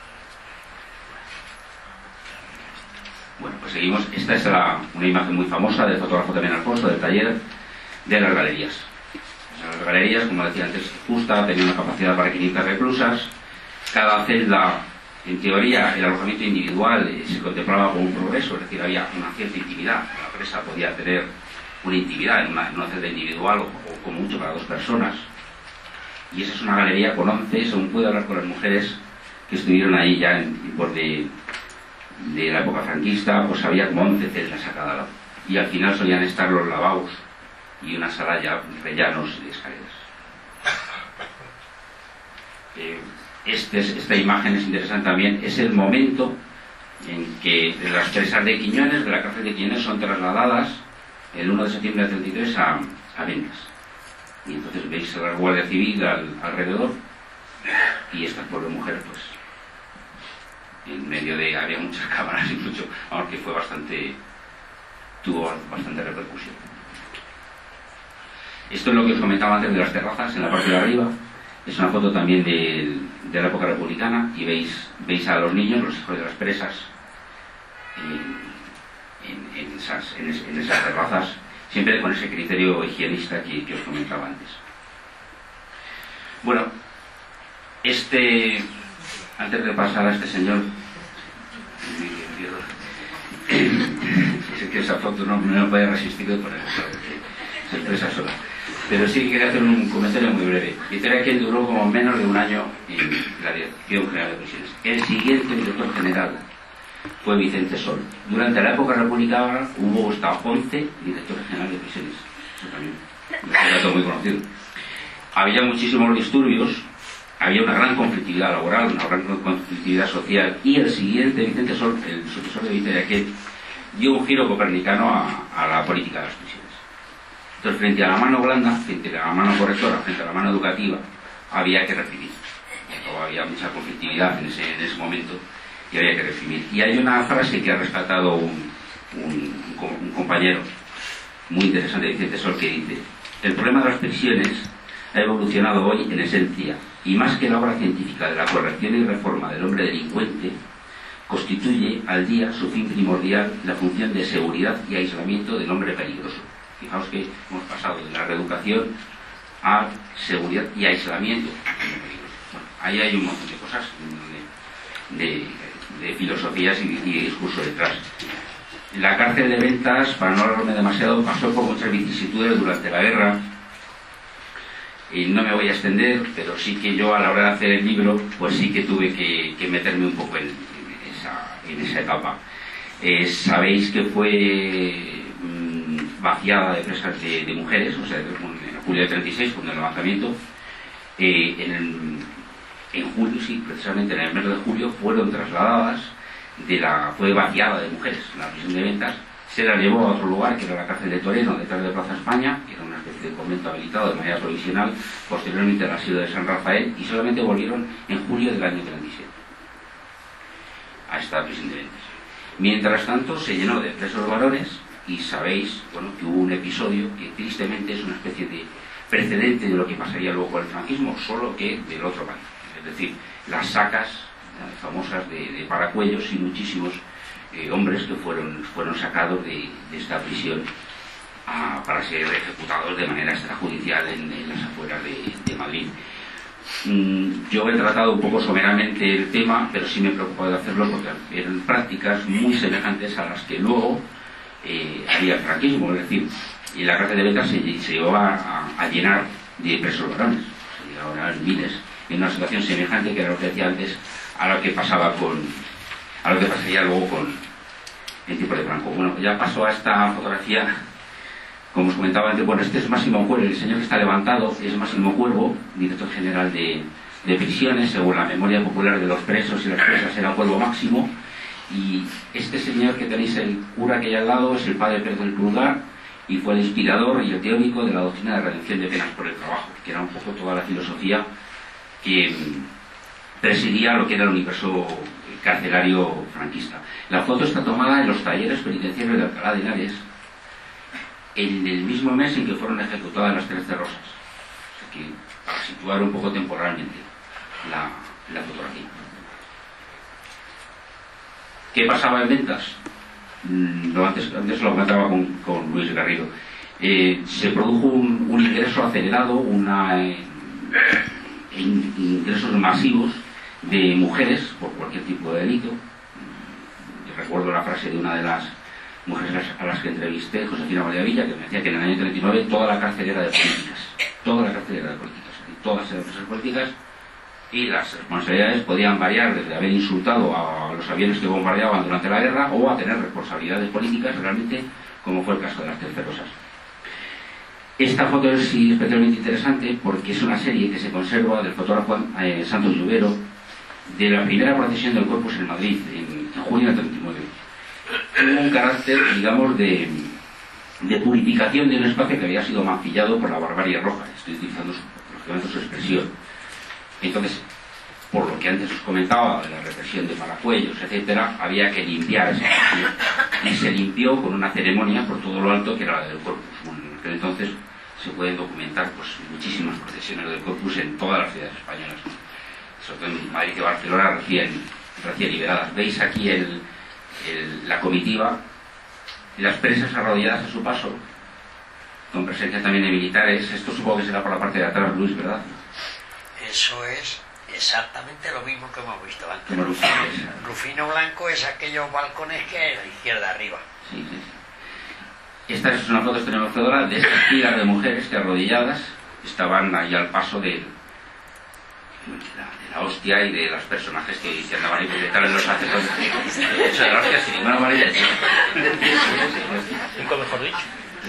Bueno, pues seguimos. Esta es la, una imagen muy famosa del fotógrafo también Alfonso, del taller de las galerías. Las galerías, como decía antes, justa, tenía una capacidad para quinientas reclusas. Cada celda, en teoría, el alojamiento individual eh, se contemplaba como un progreso, es decir, había una cierta intimidad. La presa podía tener una intimidad en una, en una celda individual o, o como mucho para dos personas. Y esa es una galería con once, según puedo hablar con las mujeres que estuvieron ahí ya en, por de, de la época franquista, pues había como once celdas a cada lado. Y al final solían estar los lavabos y una sala ya rellanos de escaleras. Eh, este, esta imagen es interesante también, es el momento en que las presas de Quiñones, de la cárcel de Quiñones, son trasladadas el uno de septiembre del treinta y tres a, a Ventas. Y entonces veis a la Guardia Civil al, alrededor, y esta pobre mujer, pues, en medio de... había muchas cámaras y mucho, aunque fue bastante... tuvo bastante repercusión. Esto es lo que os comentaba antes de las terrazas, en la parte de arriba. Es una foto también de, de la época republicana, y veis, veis a los niños, los hijos de las presas, en, en, en, esas, en, es, en esas terrazas, siempre con ese criterio higienista que, que os comentaba antes. Bueno, este, antes de pasar a este señor, es que esa foto no, no me puede resistir de poner, se expresa sola. Pero sí quería hacer un comentario muy breve. Vitoria Aquel duró como menos de un año en la Dirección General de Prisiones. El siguiente director general fue Vicente Sol. Durante la época republicana hubo hasta once directores generales de prisiones. Eso también es un dato muy conocido. Había muchísimos disturbios, había una gran conflictividad laboral, una gran conflictividad social, y el siguiente, Vicente Sol, el sucesor de Vitoria Aquel, dio un giro copernicano a, a la política de las prisiones. Entonces, frente a la mano blanda, frente a la mano correctora, frente a la mano educativa, había que reprimir. Había mucha conflictividad en ese, en ese momento, y había que reprimir. Y hay una frase que ha rescatado un, un, un compañero muy interesante de Vicente Sol, que dice: el problema de las prisiones ha evolucionado hoy en esencia, y más que la obra científica de la corrección y reforma del hombre delincuente, constituye al día su fin primordial, la función de seguridad y aislamiento del hombre peligroso. Fijaos que hemos pasado de la reeducación a seguridad y aislamiento. Bueno, ahí hay un montón de cosas, de, de, de filosofías y, y de discurso detrás. La cárcel de Ventas, para no hablarme demasiado, pasó por muchas vicisitudes durante la guerra, y no me voy a extender, pero sí que yo, a la hora de hacer el libro, pues sí que tuve que, que meterme un poco en, en, esa, en esa etapa. Eh, sabéis que fue vaciada de presas de, de mujeres, o sea, en julio de treinta y seis, con el levantamiento. Eh, en, el, en julio, sí, precisamente en el mes de julio, fueron trasladadas, de la, fue vaciada de mujeres en la prisión de Ventas, se la llevó a otro lugar, que era la cárcel de Toreno, detrás de Plaza España, que era una especie de convento habilitado de manera provisional, posteriormente al asilo de San Rafael, y solamente volvieron en julio del año treinta y siete a esta prisión de Ventas. Mientras tanto, se llenó de presos varones. Y sabéis, bueno, que hubo un episodio que tristemente es una especie de precedente de lo que pasaría luego con el franquismo, solo que del otro país. Es decir, las sacas eh, famosas de, de Paracuellos, y muchísimos eh, hombres que fueron, fueron sacados de, de esta prisión a, para ser ejecutados de manera extrajudicial en, en las afueras de, de Madrid. Mm, yo he tratado un poco someramente el tema, pero sí me he preocupado de hacerlo porque eran prácticas muy semejantes a las que luego Eh, había el franquismo, es decir, y la cárcel de Ventas se, se llevó a, a llenar de presos varones, se llegaron a miles, en una situación semejante, que era lo que decía antes, a lo que pasaba con, a lo que pasaría luego con el tipo de Franco. Bueno, ya pasó a esta fotografía, como os comentaba antes. Bueno, este es Máximo Cuervo, el señor que está levantado es Máximo Cuervo, director general de, de prisiones. Según la memoria popular de los presos y las presas, era Cuervo Máximo. Y este señor que tenéis, el cura que hay al lado, es el padre Pedro del Pulgar, y fue el inspirador y el teórico de la doctrina de redención de penas por el trabajo, que era un poco toda la filosofía que presidía lo que era el universo carcelario franquista. La foto está tomada en los talleres penitenciarios de Alcalá de Henares, en el mismo mes en que fueron ejecutadas las Trece Rosas. O sea que, para situar un poco temporalmente la, la fotografía. ¿Qué pasaba en Ventas? No, antes, antes lo comentaba con, con Luis Garrido. Eh, se produjo un, un ingreso acelerado, una, eh, in, ingresos masivos de mujeres por cualquier tipo de delito. Yo recuerdo la frase de una de las mujeres a las que entrevisté, Josefina Villa, que me decía que en el año treinta y nueve toda la cárcel era de políticas. Toda la cárcel era de políticas. Y todas eran presas políticas. Y las responsabilidades podían variar desde haber insultado a los aviones que bombardeaban durante la guerra o a tener responsabilidades políticas, realmente, como fue el caso de las Trece Rosas. Esta foto es especialmente interesante porque es una serie que se conserva del fotógrafo eh, Santos Lluvero, de la primera procesión del Corpus en Madrid, en, en junio del treinta y nueve. tuvo un carácter, digamos, de, de purificación de un espacio que había sido mancillado por la barbarie roja. Estoy utilizando su, lógicamente su expresión. Entonces, por lo que antes os comentaba de la represión de Malacuellos, etcétera, había que limpiar ese espacio. Y se limpió con una ceremonia por todo lo alto que era la del Corpus. Bueno, en aquel entonces se pueden documentar pues muchísimas procesiones del Corpus en todas las ciudades españolas, sobre todo en Madrid y Barcelona recién, recién liberadas. Veis aquí el, el, la comitiva, las presas arrodilladas a su paso, con presencia también de militares. Esto supongo que será por la parte de atrás, Luis, ¿verdad? Eso es exactamente lo mismo que hemos visto antes. Como Rufino, Rufino Blanco es aquellos balcones que hay a la izquierda arriba. Sí, sí, sí. Esta es una foto estremecedora de estas filas de mujeres que arrodilladas estaban ahí al paso de, de, la, de la hostia y de los personajes que se andaban ahí por detrás de los sacerdotes. De hecho, de la hostia sin ninguna manera. Nunca mejor dicho.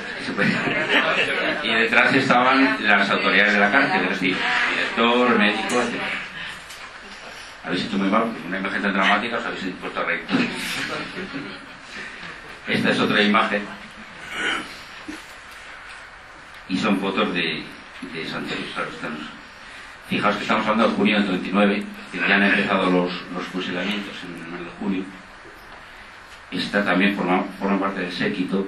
Y detrás estaban las autoridades de la cárcel, es decir, director, médico, etcétera. Habéis hecho muy mal, porque una imagen tan dramática os habéis puesto a reír. Esta es otra imagen. Y son fotos de, de santuarios. Claro, estamos. Fijaos que estamos hablando de junio del treinta y nueve, que ya han empezado los, los fusilamientos en el mes de junio. Esta también forma, forma parte del séquito.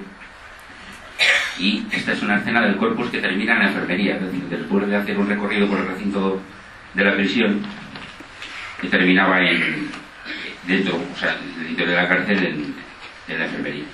Y esta es una escena del Corpus que termina en la enfermería, es decir, después de hacer un recorrido por el recinto de la prisión, que terminaba en, dentro, o sea, dentro de la cárcel, en, en la enfermería.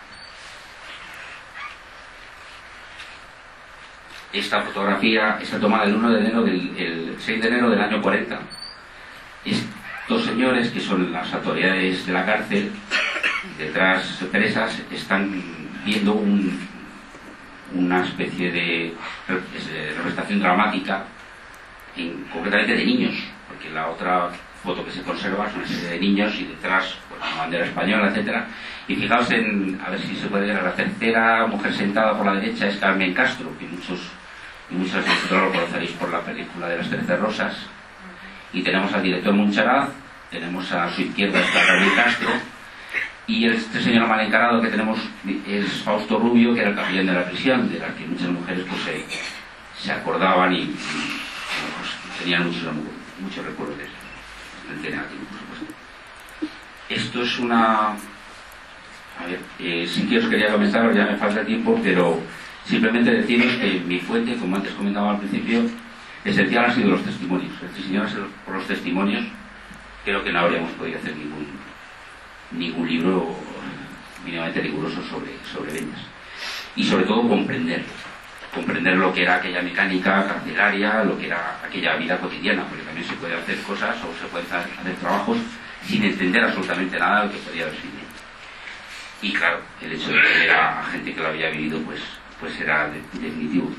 Esta fotografía está tomada el uno de enero del el seis de enero del año cuarenta. Estos señores, que son las autoridades de la cárcel, detrás presas, están viendo un, una especie de representación dramática, en, concretamente de niños, porque la otra foto que se conserva es una serie de niños y detrás pues, la bandera española, etcétera. Y fijaos en, a ver si se puede ver, a la tercera mujer sentada por la derecha es Carmen Castro, que muchos y muchos de vosotros lo conoceréis por la película de las Trece Rosas. Y tenemos al director Muncharaz, tenemos a su izquierda está Carmen Castro, y este señor mal encarado que tenemos es Fausto Rubio, que era el capellán de la prisión, de la que muchas mujeres pues se, se acordaban y, y bueno, pues, tenían muchos, muchos recuerdos de eso. Negativo, por supuesto. Esto es una... A ver, eh, sí que os quería comentar, ya me falta tiempo, pero simplemente deciros que mi fuente, como antes comentaba al principio, esencial han sido los testimonios. Si no es por los testimonios, creo que no habríamos podido hacer ningún ningún libro mínimamente riguroso sobre, sobre ventas. Y sobre todo comprender, comprender lo que era aquella mecánica carcelaria, lo que era aquella vida cotidiana, porque también se puede hacer cosas o se pueden hacer trabajos sin entender absolutamente nada de lo que podía haber sido. Y claro, el hecho de ver a gente que lo había vivido, pues, pues era de, definitivo.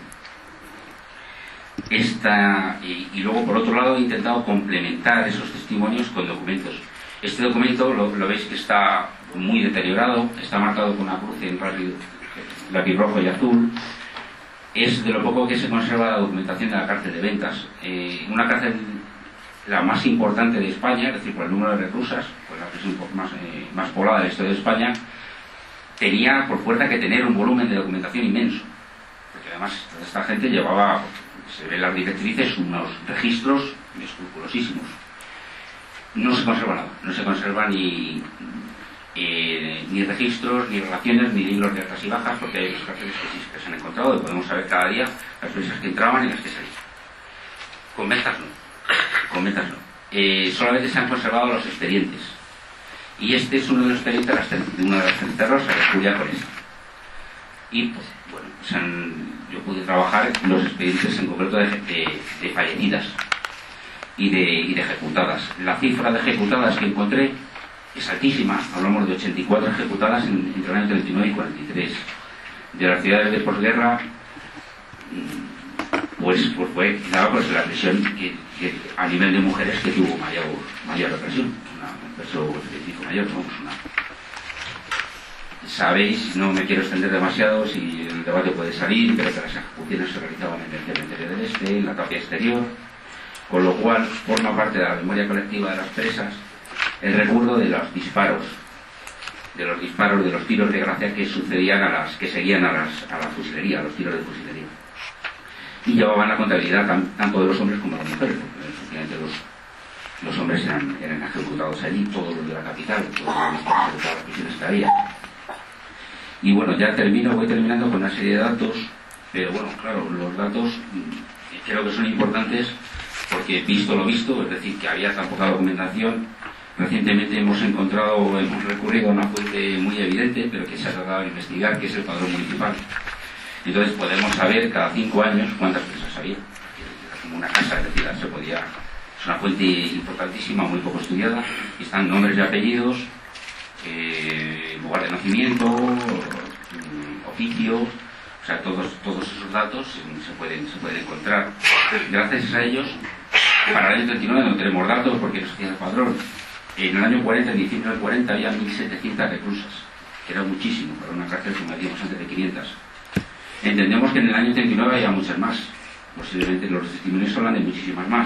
Esta, y, y luego por otro lado he intentado complementar esos testimonios con documentos. Este documento lo, lo veis que está muy deteriorado, está marcado con una cruz en lápiz rojo y azul. Es de lo poco que se conserva la documentación de la cárcel de Ventas. Eh, una cárcel la más importante de España, es decir, por el número de reclusas, pues la prisión más, eh, más poblada de la historia de España, tenía por fuerza que tener un volumen de documentación inmenso. Porque además esta gente llevaba, se ven las directrices, unos registros escrupulosísimos. No se conserva nada, no se conserva ni, eh, ni registros, ni relaciones, ni libros de altas y bajas, porque hay otras cárceles que sí que se han encontrado y podemos saber cada día las presas que entraban y las que salían. Con ventas no, con ventas no. Eh, solamente se han conservado los expedientes. Y este es uno de los expedientes de una de las Trece Rosas, que estudia con esta. Y pues, bueno, pues han, yo pude trabajar en los expedientes en concreto de, de, de fallecidas y de, y de ejecutadas. La cifra de ejecutadas que encontré es altísima, hablamos de ochenta y cuatro ejecutadas en, entre el año treinta y nueve y cuarenta y tres. De las ciudades de posguerra, pues, pues fue quizá pues, la presión que, que, a nivel de mujeres que tuvo mayor, mayor represión, una, un peso específico mayor, vamos, una. Sabéis, no me quiero extender demasiado, si el debate puede salir, pero que las ejecuciones se realizaban en el cementerio del Este, en la tapia exterior, con lo cual forma parte de la memoria colectiva de las presas el recuerdo de los disparos de los disparos, de los tiros de gracia que sucedían a las, que seguían a, las, a la fusilería, a los tiros de fusilería. Y llevaban la contabilidad tan, tanto de los hombres como de las mujeres, porque efectivamente los, los hombres eran, eran ejecutados allí, todos los de la capital, todos los de todas las prisiones que había. Y bueno, ya termino, voy terminando con una serie de datos, pero bueno, claro, los datos creo que son importantes porque visto lo visto, es decir, que había tan poca documentación. Recientemente hemos encontrado, hemos recurrido a una fuente muy evidente, pero que se ha tratado de investigar, que es el padrón municipal. Entonces podemos saber cada cinco años cuántas presas había. Era como una casa, es decir, se podía. Es una fuente importantísima, muy poco estudiada. Están nombres y apellidos, eh, lugar de nacimiento, oficio, o sea, todos, todos esos datos se pueden, se pueden encontrar. Gracias a ellos, para el año treinta y nueve no tenemos datos porque no se hacía el padrón. En el año cuarenta, en diciembre del cuarenta, había mil setecientas reclusas, que era muchísimo para una cárcel, como decíamos antes, de quinientas. Entendemos que en el año treinta y nueve había muchas más. Posiblemente los testimonios hablan de muchísimas más.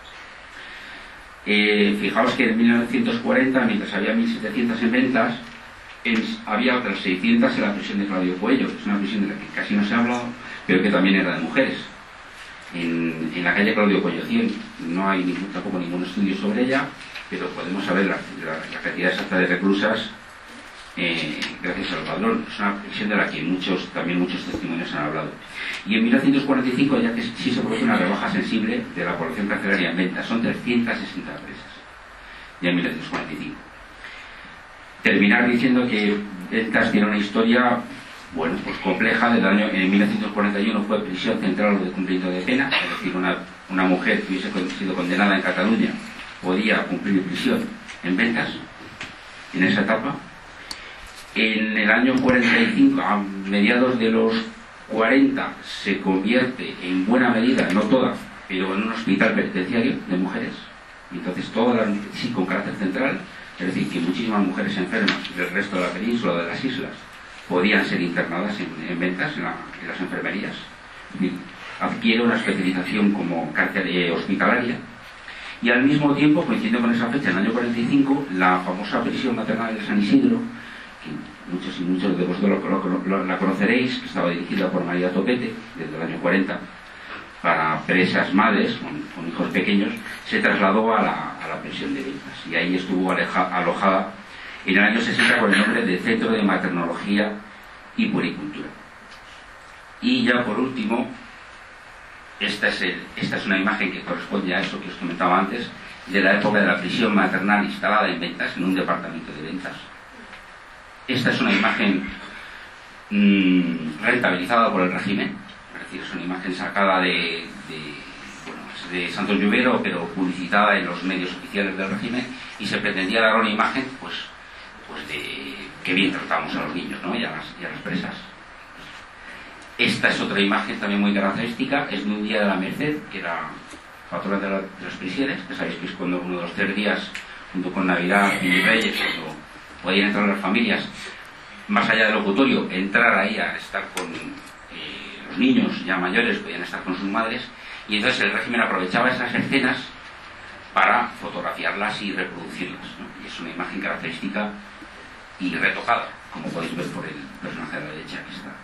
Eh, fijaos que en mil novecientos cuarenta, mientras había mil setecientas en ventas, en, había otras seiscientas en la prisión de Claudio Coello, que es una prisión de la que casi no se ha hablado, pero que también era de mujeres. En, en la calle Claudio Coello cien, no hay ningún, tampoco ningún estudio sobre ella, pero podemos saber la, la, la cantidad exacta de reclusas eh, gracias al padrón. Es una prisión de la que muchos, también muchos testimonios han hablado. Y en mil novecientos cuarenta y cinco, ya que sí se produce una rebaja sensible de la población carcelaria en ventas, son trescientas sesenta presas, ya en mil novecientos cuarenta y cinco. Terminar diciendo que Ventas tiene una historia, bueno, pues compleja. Desde el año, en mil novecientos cuarenta y uno fue prisión central de cumplimiento de pena, es decir, una, una mujer que hubiese sido condenada en Cataluña podía cumplir prisión en Ventas, en esa etapa. En el año cuarenta y cinco, a mediados de los cuarenta, se convierte en buena medida, no toda, pero en un hospital penitenciario de mujeres. Y entonces todas, sí, con carácter central, es decir, que muchísimas mujeres enfermas del resto de la península o de las islas podían ser internadas en, en Ventas, en, la, en las enfermerías. Y adquiere una especialización como cárcel eh, hospitalaria. Y al mismo tiempo, coincidiendo con esa fecha, en el año cuarenta y cinco, la famosa prisión maternal de San Isidro, que muchos y muchos de vosotros lo, lo, lo, la conoceréis, que estaba dirigida por María Topete desde el año cuarenta, para presas madres con, con hijos pequeños, se trasladó a la, a la prisión de Ventas. Y ahí estuvo aleja, alojada en el año sesenta con el nombre de Centro de Maternología y Puericultura. Y ya por último, Esta es, el, esta es una imagen que corresponde a eso que os comentaba antes, de la época de la prisión maternal instalada en Ventas, en un departamento de Ventas. Esta es una imagen mmm, rentabilizada por el régimen, es decir, es una imagen sacada de, de, bueno, de Santos Llovero, pero publicitada en los medios oficiales del régimen, y se pretendía dar una imagen, pues, pues de que bien tratamos a los niños, ¿no? y, a las, y a las presas. Esta es otra imagen también muy característica, es de un día de la Merced, que era patrona de, la, de las prisiones, que sabéis que es cuando uno de los tres días, junto con Navidad y Reyes, cuando podían entrar las familias, más allá del locutorio, entrar ahí a estar con eh, los niños ya mayores, podían estar con sus madres, y entonces el régimen aprovechaba esas escenas para fotografiarlas y reproducirlas, ¿no? Y es una imagen característica y retocada, como podéis ver por el personaje de la derecha que está.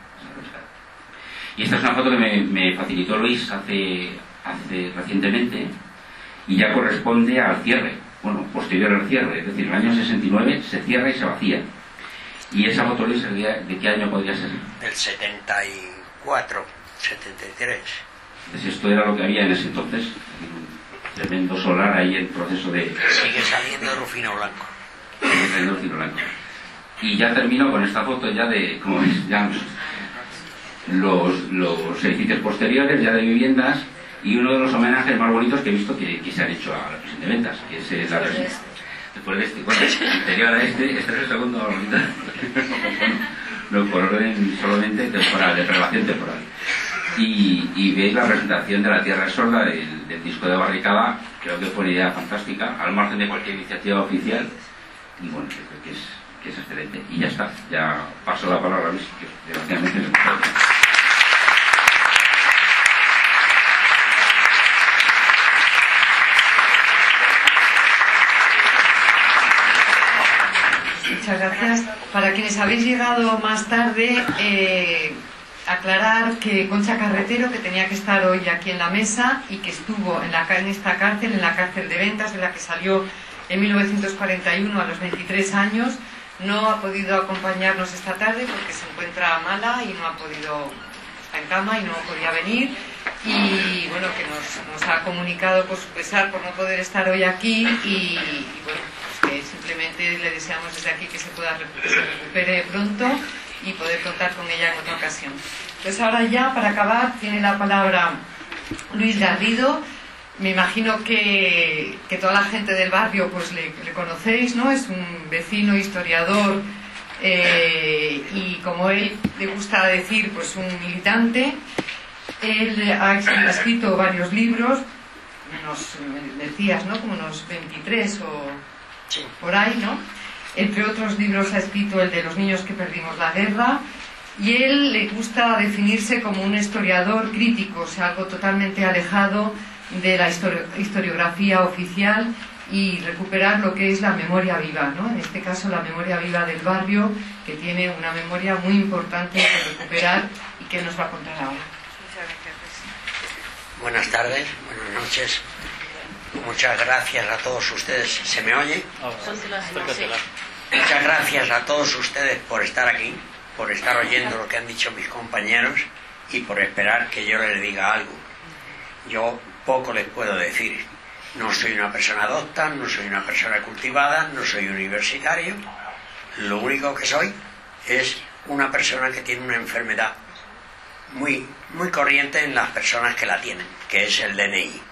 Y esta es una foto que me, me facilitó Luis hace, hace recientemente y ya corresponde al cierre, bueno, posterior al cierre, es decir, en el año sesenta y nueve se cierra y se vacía. ¿Y esa foto, Luis, de qué año podría ser? Del setenta y cuatro, setenta y tres. Pues esto era lo que había en ese entonces, un tremendo solar ahí en proceso de... Sigue saliendo Rufino Blanco. Sigue saliendo Rufino Blanco. Y ya termino con esta foto ya de, como veis, ya... Los, los edificios posteriores ya de viviendas y uno de los homenajes más bonitos que he visto que, que se han hecho a la prisión de Ventas, que es eh, la versión después de este, bueno, anterior a este, este es el segundo ahorita, no, por orden solamente temporal, de relación temporal. Y, y veis la presentación de La Tierra es Sorda del, del disco de Barricada, creo que fue una idea fantástica, al margen de cualquier iniciativa oficial, y bueno, creo que es, que es excelente. Y ya está, ya paso la palabra a Luis, que desgraciadamente me gusta. Muchas gracias. Para quienes habéis llegado más tarde, eh, aclarar que Concha Carretero, que tenía que estar hoy aquí en la mesa y que estuvo en, la, en esta cárcel, en la cárcel de Ventas, de la que salió en mil novecientos cuarenta y uno a los veintitrés años, no ha podido acompañarnos esta tarde porque se encuentra mala y no ha podido, está en cama y no podía venir. Y bueno, que nos, nos ha comunicado por su pesar por no poder estar hoy aquí y, y bueno, pues que simplemente le deseamos desde aquí que se pueda que se recupere pronto y poder contar con ella en otra ocasión. Entonces ahora ya, para acabar, tiene la palabra Luis Garrido. Me imagino que, que toda la gente del barrio pues le, le conocéis, ¿no? Es un vecino, historiador eh, y, como él le gusta decir, pues un militante. Él ha escrito varios libros, unos, decías, ¿no? Como unos veintitrés o por ahí, ¿no? Entre otros libros ha escrito el de Los niños que perdimos la guerra, y él le gusta definirse como un historiador crítico, o sea, algo totalmente alejado de la historiografía oficial y recuperar lo que es la memoria viva, ¿no? En este caso la memoria viva del barrio, que tiene una memoria muy importante que recuperar y que nos va a contar ahora. Buenas tardes, buenas noches. Muchas gracias a todos ustedes. ¿Se me oye? Muchas gracias a todos ustedes por estar aquí, por estar oyendo lo que han dicho mis compañeros y por esperar que yo les diga algo. Yo poco les puedo decir. No soy una persona docta, no soy una persona cultivada, no soy universitario. Lo único que soy es una persona que tiene una enfermedad muy, muy corriente en las personas que la tienen, que es el D N I.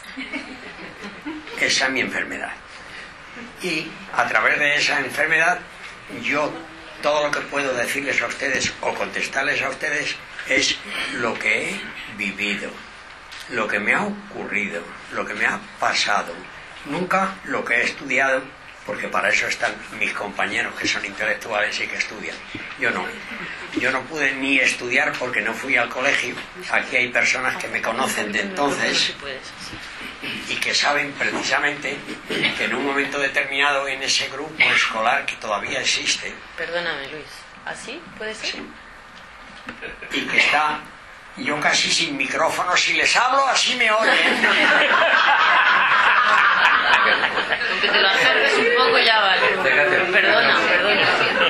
Esa es mi enfermedad. Y a través de esa enfermedad, yo todo lo que puedo decirles a ustedes o contestarles a ustedes es lo que he vivido, lo que me ha ocurrido, lo que me ha pasado. Nunca lo que he estudiado, porque para eso están mis compañeros que son intelectuales y que estudian. Yo no. Yo no pude ni estudiar porque no fui al colegio. Aquí hay personas que me conocen de entonces y que saben precisamente que en un momento determinado en ese grupo escolar que todavía existe... Perdóname, Luis. ¿Así puede ser? Sí. Y que está... Yo casi sin micrófono, si les hablo así me oyen. Aunque te lo acerques un poco ya vale. Perdona, perdona.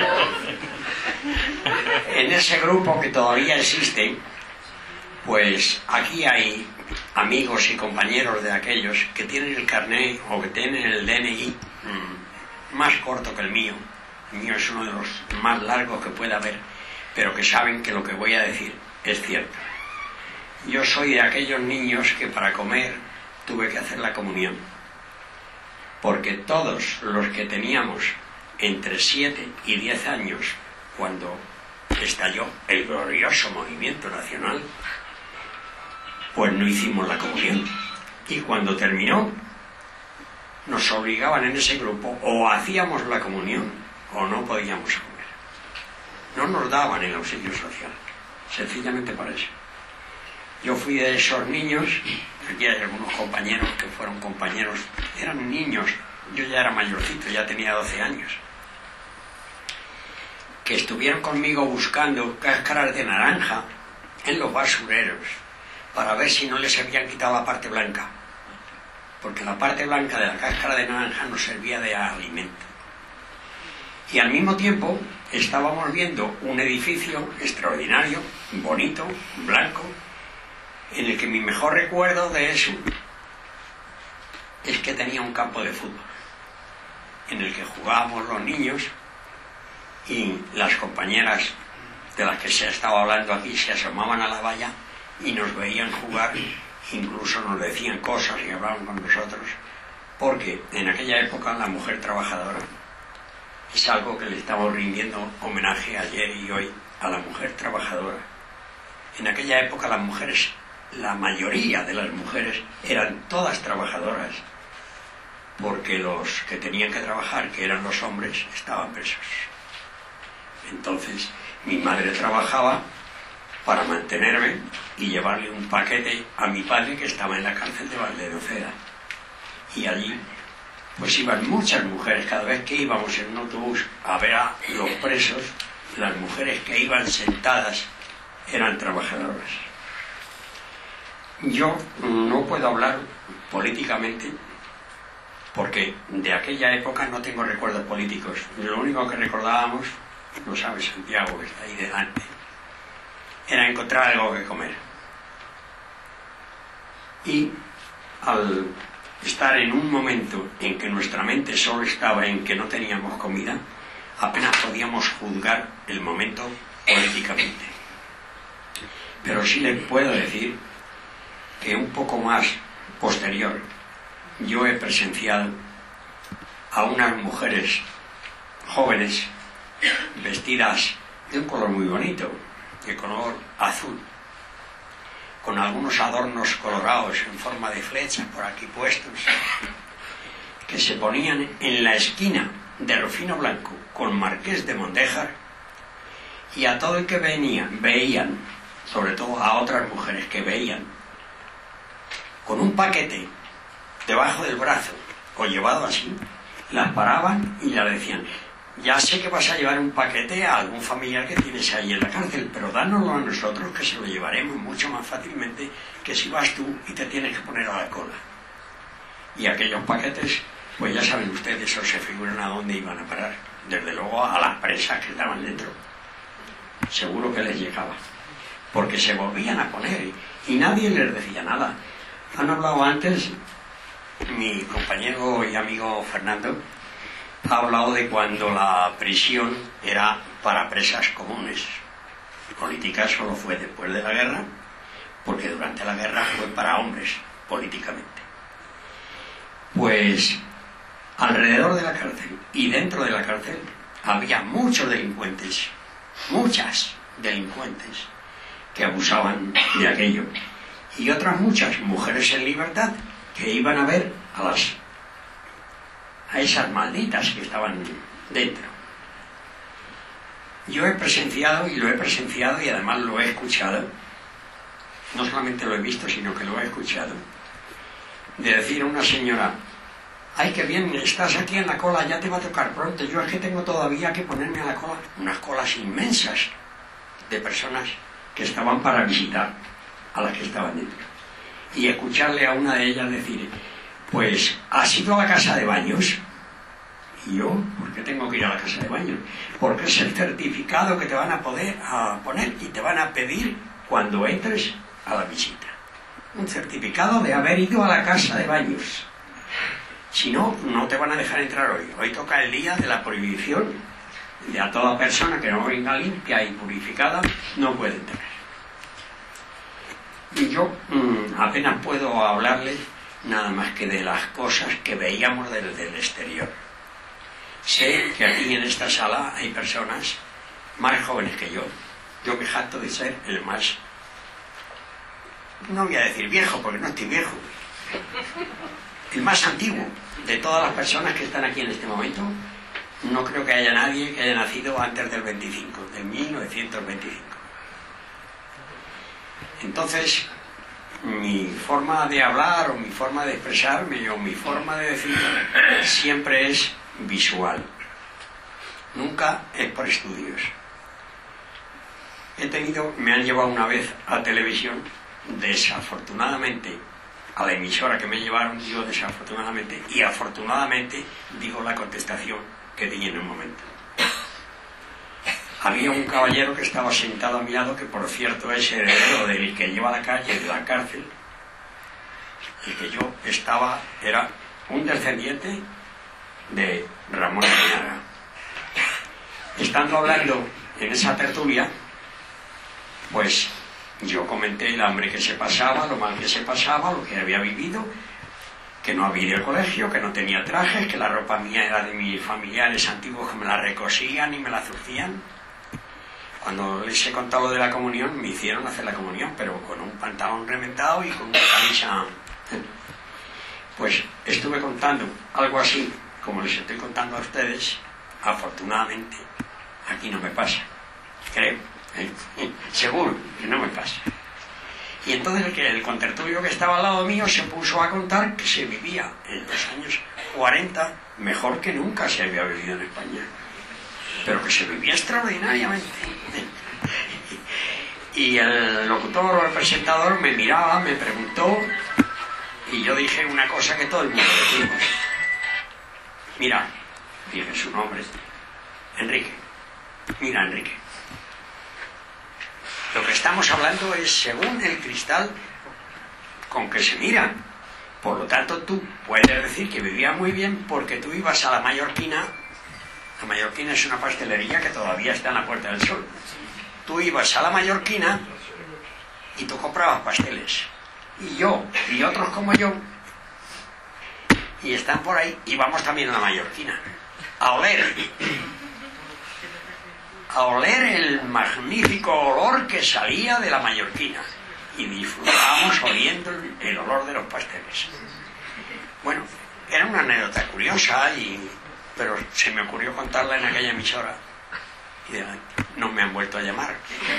En ese grupo que todavía existe, pues aquí hay amigos y compañeros de aquellos que tienen el carnet o que tienen el D N I mmm, más corto que el mío. El mío es uno de los más largos que pueda haber, pero que saben que lo que voy a decir es cierto. Yo soy de aquellos niños que para comer tuve que hacer la comunión, porque todos los que teníamos entre siete y diez años, cuando estalló el glorioso movimiento nacional, pues no hicimos la comunión. Y cuando terminó, nos obligaban en ese grupo, o hacíamos la comunión o no podíamos comer. No nos daban el auxilio social, sencillamente para eso. Yo fui de esos niños, aquí hay algunos compañeros que fueron compañeros, eran niños, yo ya era mayorcito, ya tenía doce años, que estuvieron conmigo buscando cáscaras de naranja en los basureros para ver si no les habían quitado la parte blanca, porque la parte blanca de la cáscara de naranja nos servía de alimento. Y al mismo tiempo estábamos viendo un edificio extraordinario, bonito, blanco, en el que mi mejor recuerdo de eso es que tenía un campo de fútbol en el que jugábamos los niños y las compañeras de las que se ha estado hablando aquí se asomaban a la valla y nos veían jugar, incluso nos decían cosas y hablaban con nosotros, porque en aquella época la mujer trabajadora es algo que le estamos rindiendo homenaje ayer y hoy a la mujer trabajadora. En aquella época las mujeres, la mayoría de las mujeres eran todas trabajadoras, porque los que tenían que trabajar, que eran los hombres, estaban presos. Entonces mi madre trabajaba para mantenerme y llevarle un paquete a mi padre, que estaba en la cárcel de Valdeoceda, y allí pues iban muchas mujeres. Cada vez que íbamos en un autobús a ver a los presos, las mujeres que iban sentadas eran trabajadoras. Yo no puedo hablar políticamente porque de aquella época no tengo recuerdos políticos. Lo único que recordábamos, lo sabe Santiago, que está ahí delante, era encontrar algo que comer. Y al estar en un momento en que nuestra mente solo estaba en que no teníamos comida, apenas podíamos juzgar el momento políticamente. Pero sí les puedo decir que un poco más posterior yo he presenciado a unas mujeres jóvenes vestidas de un color muy bonito, de color azul, con algunos adornos colorados en forma de flechas por aquí puestos, que se ponían en la esquina de Rufino Blanco con Marqués de Mondéjar, y a todo el que venía, veían, sobre todo a otras mujeres que veían, con un paquete debajo del brazo o llevado así, las paraban y les decían: ya sé que vas a llevar un paquete a algún familiar que tienes ahí en la cárcel, pero dánoslo a nosotros, que se lo llevaremos mucho más fácilmente que si vas tú y te tienes que poner a la cola. Y aquellos paquetes, pues ya saben ustedes, o se figuran a dónde iban a parar. Desde luego a las presas que estaban dentro. Seguro que les llegaba. Porque se volvían a poner y nadie les decía nada. Han hablado antes, mi compañero y amigo Fernando ha hablado de cuando la prisión era para presas comunes. Política solo fue después de la guerra, porque durante la guerra fue para hombres, políticamente. Pues alrededor de la cárcel y dentro de la cárcel había muchos delincuentes, muchas delincuentes que abusaban de aquello, y otras muchas mujeres en libertad que iban a ver a las a esas malditas que estaban dentro. Yo he presenciado, y lo he presenciado y además lo he escuchado, no solamente lo he visto, sino que lo he escuchado, de decir a una señora: ay, qué bien, estás aquí en la cola, ya te va a tocar pronto. Yo es que tengo todavía que ponerme a la cola. Unas colas inmensas de personas que estaban para visitar a las que estaban dentro. Y escucharle a una de ellas decir: pues, ¿has ido a la casa de baños? Y yo, ¿por qué tengo que ir a la casa de baños? Porque es el certificado que te van a poder a poner y te van a pedir cuando entres a la visita. Un certificado de haber ido a la casa de baños. Si no, no te van a dejar entrar hoy. Hoy toca el día de la prohibición de a toda persona que no venga limpia y purificada, no puede entrar. Y yo mmm, apenas puedo hablarles nada más que de las cosas que veíamos desde el exterior. Sé que aquí en esta sala hay personas más jóvenes que yo. Yo me jacto de ser el más, no voy a decir viejo porque no estoy viejo, el más antiguo de todas las personas que están aquí en este momento. No creo que haya nadie que haya nacido antes del veinticinco, de mil novecientos veinticinco. Entonces, mi forma de hablar o mi forma de expresarme o mi forma de decir siempre es visual. Nunca es por estudios. He tenido, me han llevado una vez a televisión, desafortunadamente, a la emisora que me llevaron, digo desafortunadamente, y afortunadamente digo la contestación que di en un momento. Había un caballero que estaba sentado a mi lado, que por cierto es heredero del que lleva la calle de la cárcel. El que yo estaba era un descendiente de Ramón Arriaga. Estando hablando en esa tertulia, pues yo comenté el hambre que se pasaba, lo mal que se pasaba, lo que había vivido, que no había ido al colegio, que no tenía trajes, que la ropa mía era de mis familiares antiguos que me la recosían y me la zurcían. Cuando les he contado lo de la comunión, me hicieron hacer la comunión, pero con un pantalón reventado y con una camisa. Pues estuve contando algo así, como les estoy contando a ustedes. Afortunadamente, aquí no me pasa, creo, ¿eh? Seguro que no me pasa. Y entonces el, que, el contertulio que estaba al lado mío se puso a contar que se vivía en los años cuarenta mejor que nunca se había vivido en España, pero que se vivía extraordinariamente. Y el locutor o el presentador me miraba, me preguntó, y yo dije una cosa que todo el mundo decimos. Mira, dije su nombre, Enrique. Mira, Enrique, lo que estamos hablando es según el cristal con que se mira. Por lo tanto, tú puedes decir que vivía muy bien porque tú ibas a la Mallorquina. La Mallorquina es una pastelería que todavía está en la Puerta del Sol. Tú ibas a la Mallorquina y tú comprabas pasteles. Y yo, y otros como yo, y están por ahí, íbamos también a la Mallorquina a oler. a oler el magnífico olor que salía de la Mallorquina. Y disfrutábamos oliendo el, el olor de los pasteles. Bueno, era una anécdota curiosa, y, pero se me ocurrió contarla en aquella emisora. Y de, no me han vuelto a llamar.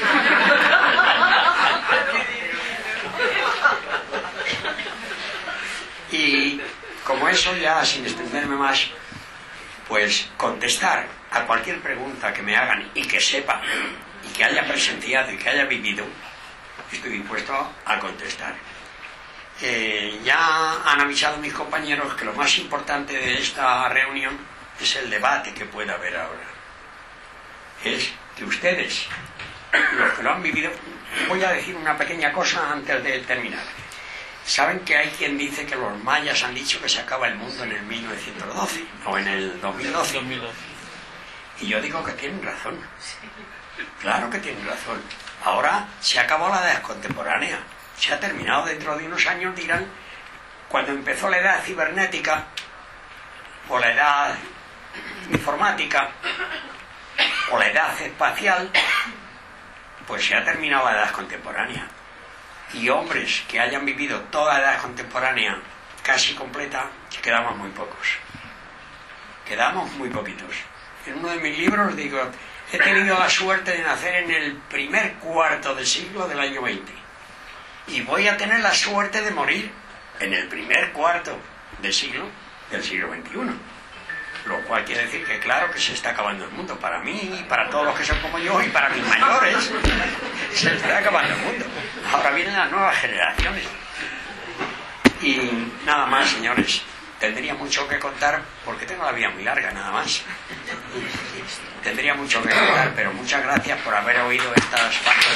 Y como eso, ya sin extenderme más, pues contestar a cualquier pregunta que me hagan y que sepa y que haya presenciado y que haya vivido, estoy dispuesto a contestar. Eh, ya han avisado mis compañeros que lo más importante de esta reunión es el debate que pueda haber ahora. Es que ustedes, los que lo han vivido, voy a decir una pequeña cosa antes de terminar. Saben que hay quien dice que los mayas han dicho que se acaba el mundo en el mil novecientos doce o en el dos mil doce. Y yo digo que tienen razón. Claro que tienen razón. Ahora se acabó la edad contemporánea. Se ha terminado. Dentro de unos años dirán, cuando empezó la edad cibernética o la edad informática o la edad espacial, pues se ha terminado la edad contemporánea. Y hombres que hayan vivido toda la edad contemporánea casi completa, quedamos muy pocos. Quedamos muy poquitos. En uno de mis libros digo, he tenido la suerte de nacer en el primer cuarto de siglo del año veinte. Y voy a tener la suerte de morir en el primer cuarto de siglo del siglo veintiuno. Lo cual quiere decir que claro que se está acabando el mundo. Para mí, para todos los que son como yo y para mis mayores, se está acabando el mundo. Ahora vienen las nuevas generaciones. Y nada más, señores. Tendría mucho que contar, porque tengo la vida muy larga, nada más. Tendría mucho que contar, pero muchas gracias por haber oído estas partes.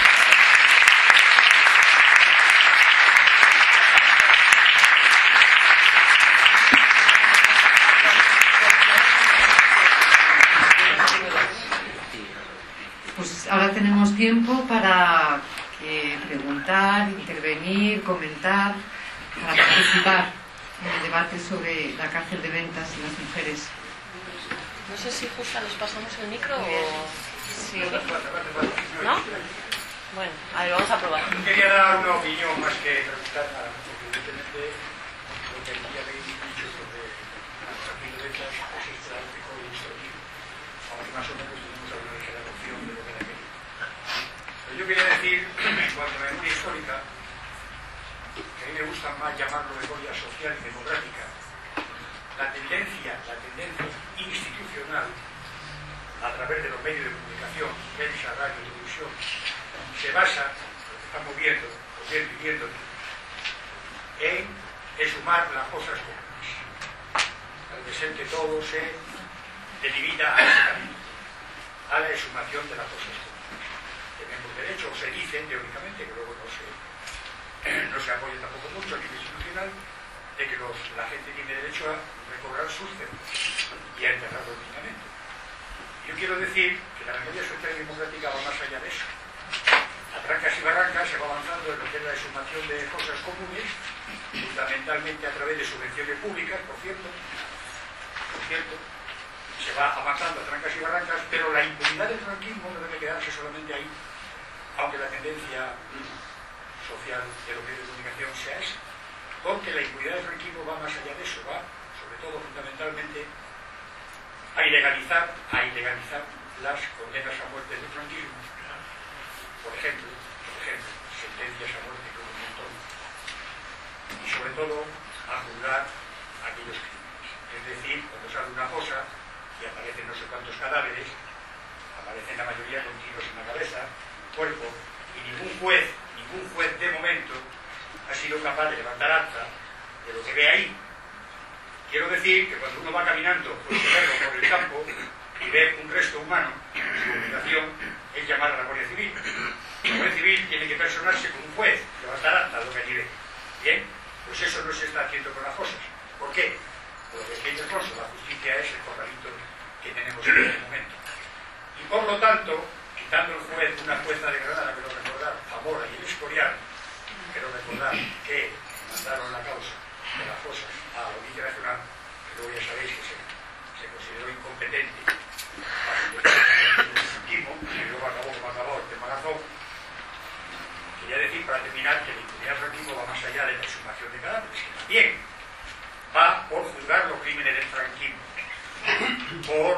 Pues ahora tenemos tiempo para eh, preguntar, intervenir, comentar, para participar en el debate sobre la cárcel de Ventas y las mujeres. No sé si justo nos pasamos el micro o... Sí. ¿No? Bueno, a ver, vamos a probar. Yo quería dar una opinión más que preguntar nada, porque evidentemente lo que ya habéis dicho sobre la cárcel de Ventas es histórico y histórico. Aunque más o menos tenemos alguna generación de lo que era aquello. Pero yo quería decir, en cuanto a la memoria histórica, que a mí me gusta más llamarlo memoria social y democrática, la tendencia, la tendencia institucional a través de los medios de comunicación, prensa, radio, televisión, se basa, lo que estamos viendo, lo que es viviendo, en exhumar las cosas comunes. Al ser que todo se delimita a ese camino, a la exhumación de las cosas comunes. Tenemos derecho, o se dice teóricamente, que luego no se no se apoya tampoco mucho a nivel institucional, de que los, la gente tiene derecho a recobrar sus centros y a enterrarlos dignamente. Yo quiero decir que la memoria social y democrática va más allá de eso. A trancas y barrancas se va avanzando en lo que es la exhumación de cosas comunes, fundamentalmente a través de subvenciones públicas, por cierto, por cierto, se va avanzando a trancas y barrancas, pero la impunidad del franquismo no debe quedarse solamente ahí, aunque la tendencia social de los medios de comunicación sea esa, porque la impunidad del franquismo va más allá de eso, va sobre todo fundamentalmente a ilegalizar, a ilegalizar las condenas a muerte del franquismo. Por ejemplo, por ejemplo, se sentencias a muerte con un montón, y sobre todo a juzgar aquellos crímenes. Es decir, cuando sale una fosa y aparecen no sé cuántos cadáveres, aparecen la mayoría con tiros en la cabeza, cuerpo, y ningún juez, ningún juez de momento ha sido capaz de levantar acta de lo que ve ahí. Quiero decir que cuando uno va caminando por el campo y ve un resto humano, su obligación es llamar a la Guardia Civil. La Guardia Civil tiene que personarse con un juez, levantar acta de lo que allí ve. Bien, pues eso no se está haciendo con las fosas. ¿Por qué? Porque aquí en Alfonso la justicia es el corralito que tenemos en este momento. Y por lo tanto, quitando el juez una jueza de Granada, quiero recordar, Zamora y el Escorial, quiero recordar que mandaron la causa de las fosas a la Audiencia Nacional, que luego ya sabéis que se, se consideró incompetente para investigar el último, y luego acabó como acabó el tema Gazón. Quería decir, para terminar, que la impunidad franquismo va más allá de la exhumación de cadáveres, que también va por juzgar los crímenes del franquismo, por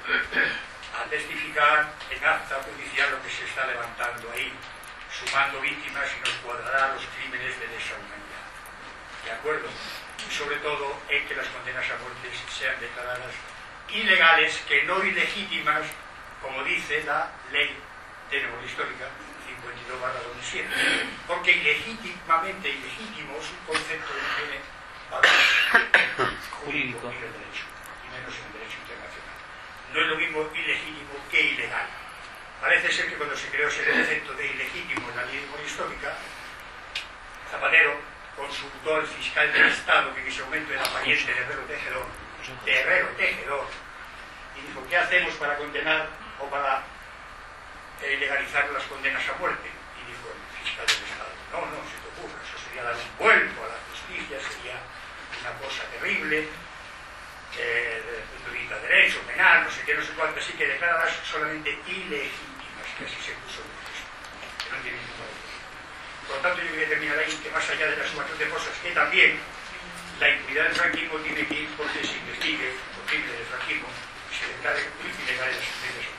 a testificar en acta judicial lo que se está levantando ahí, sumando víctimas y nos cuadrará los crímenes de lesa humanidad. ¿De acuerdo? Y sobre todo en que las condenas a muerte sean declaradas ilegales, que no ilegítimas, como dice la ley de memoria histórica cincuenta y dos barra dos mil siete. Porque ilegítimamente ilegítimo es un concepto que tiene valor jurídico y de derecho, y menos en derecho internacional. No es lo mismo ilegítimo que ilegal. Parece ser que cuando se creó ese concepto de ilegítimo en la ley de memoria histórica, Zapatero consultó al fiscal del Estado, que en ese momento era pariente de Herrero Tejedor, de Herrero Tejedor, y dijo, ¿qué hacemos para condenar o para eh, legalizar las condenas a muerte? Y dijo el fiscal del Estado, no, no, se te ocurra, eso sería dar un vuelco a la justicia, sería una cosa terrible, eh, desde el punto de vista de derecho, penal, no sé qué, no sé cuánto, así que declaradas solamente ilegítimas, que así se puso en el texto, que no tiene ningún valor. Por lo tanto, yo quería terminar ahí que más allá de la sumación de cosas, que también la impunidad del franquismo tiene que ir porque se investigue los crímenes del franquismo y se declare ilegales las sentencias.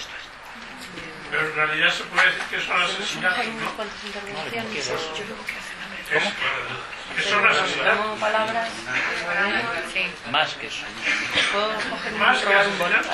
Pero en realidad se puede decir que son asesinatos, ¿no? ¿Qué son asesinatos? palabras. Más que eso. Más que asesinatos.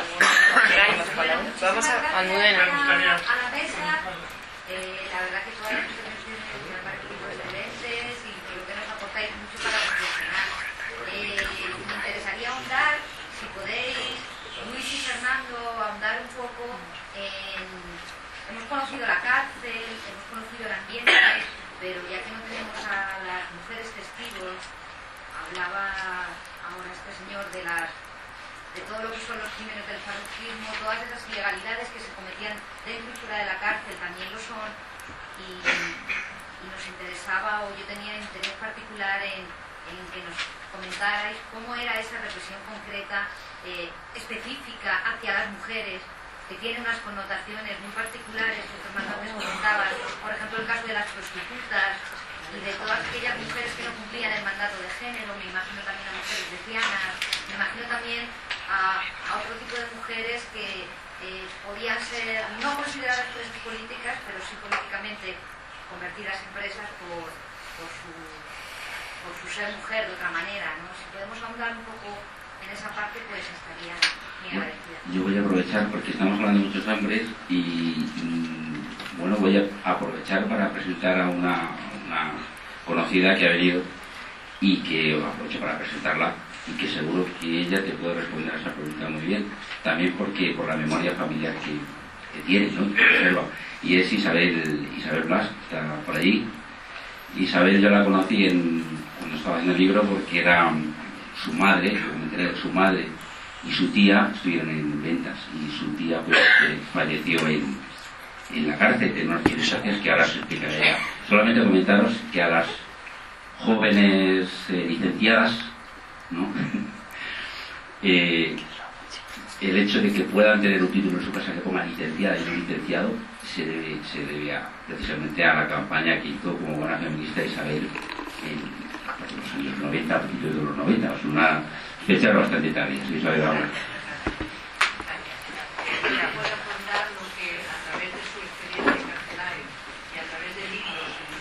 Vamos a Almudena. A la mesa, eh, la verdad que todas las intervenciones me han parecido excelentes y creo que nos aportáis mucho para reflexionar. Eh, me interesaría ahondar, si podéis, Luis y Fernando, ahondar un poco en... Hemos conocido la cárcel, hemos conocido el ambiente, pero ya que no tenemos a las mujeres testigos, hablaba ahora este señor de las de todo lo que son los crímenes del franquismo, todas esas ilegalidades que se cometían dentro y fuera de la cárcel también lo son, y, y nos interesaba, o yo tenía interés particular en, en que nos comentarais cómo era esa represión concreta, eh, específica hacia las mujeres, que tiene unas connotaciones muy particulares que Fernando antes comentaba, por ejemplo el caso de las prostitutas y de todas aquellas mujeres que no cumplían el mandato de género, me imagino también a mujeres lesbianas, me imagino también a, a otro tipo de mujeres que eh, podían ser no consideradas presas políticas, pero sí políticamente convertidas en presas por, por, su, por su ser mujer de otra manera, ¿no? Si podemos ahondar un poco en esa parte, pues estaría muy agradecida. Yo voy a aprovechar porque estamos hablando de muchos hombres y mm, bueno, voy a aprovechar para presentar a una, una conocida que ha venido y que aprovecho para presentarla y que seguro que ella te puede responder a esa pregunta muy bien, también porque por la memoria familiar que, que tiene, ¿no? Que observa. Y es Isabel, Isabel Blas, que está por allí. Isabel yo la conocí en, cuando estaba haciendo el libro porque era su madre, me enteré de su madre y su tía estuvieron en ventas y su tía pues eh, falleció en, en la cárcel en unas circunstancias que ahora se explicaré ella. Solamente comentaros que a las jóvenes eh, licenciadas, ¿no? eh, el hecho de que puedan tener un título en su casa que ponga licenciada y no licenciado se debe, se debe a, precisamente a la campaña que hizo como buena feminista Isabel en los años noventa, a principios de los noventa, es una fecha bastante tardía, si Isabel ahora. Ella puede aportar lo que a través de su experiencia carcelaria y a través de libros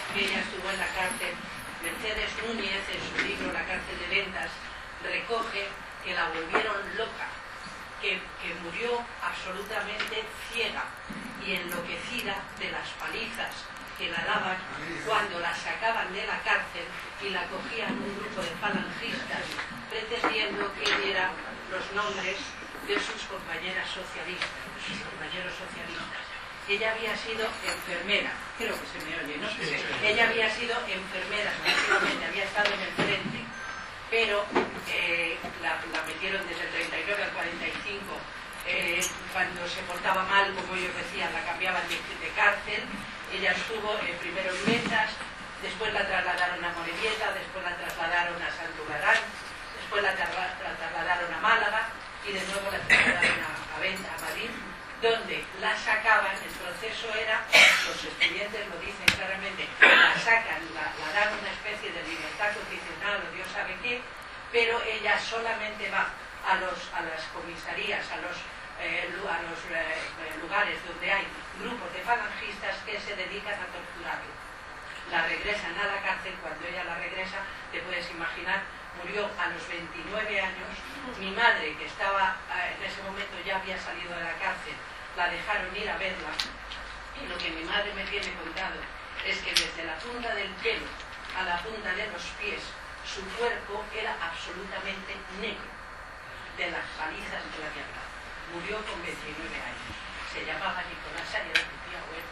que ella estuvo en la cárcel. Mercedes Núñez, en su libro La cárcel de ventas, recoge que la volvieron loca, que, que murió absolutamente ciega y enloquecida de las palizas que la daban cuando la sacaban de la cárcel y la cogían un grupo de falangistas pretendiendo que diera los nombres de sus compañeras socialistas, de sus compañeros socialistas. Ella había sido enfermera, creo que se me oye, ¿no? Sí. Ella había sido enfermera, efectivamente, había estado en el frente, pero eh, la, la metieron desde el treinta y nueve al cuarenta y cinco, eh, cuando se portaba mal, como ellos decían, la cambiaban de, de cárcel. Ella estuvo eh, primero en Ventas, después la trasladaron a Morevieta, después la trasladaron a Santugarán, después la, tra la trasladaron a Málaga y de nuevo la trasladaron a, a Venta, a Madrid, donde la sacaban. El proceso era, los estudiantes lo dicen claramente, la sacan, la, la dan una especie de libertad condicional o Dios sabe qué, pero ella solamente va a, los, a las comisarías, a los, eh, a los eh, lugares donde hay grupos de falangistas que se dedican a torturarla. La regresan a la cárcel. Cuando ella la regresa, te puedes imaginar, murió a los veintinueve años. Mi madre, que estaba en ese momento, ya había salido de la cárcel, la dejaron ir a verla, y lo que mi madre me tiene contado es que desde la punta del pelo a la punta de los pies, su cuerpo era absolutamente negro de las palizas que le habían dado. Murió con veintinueve años. Se llamaba Nicolás y era mi tía abuela.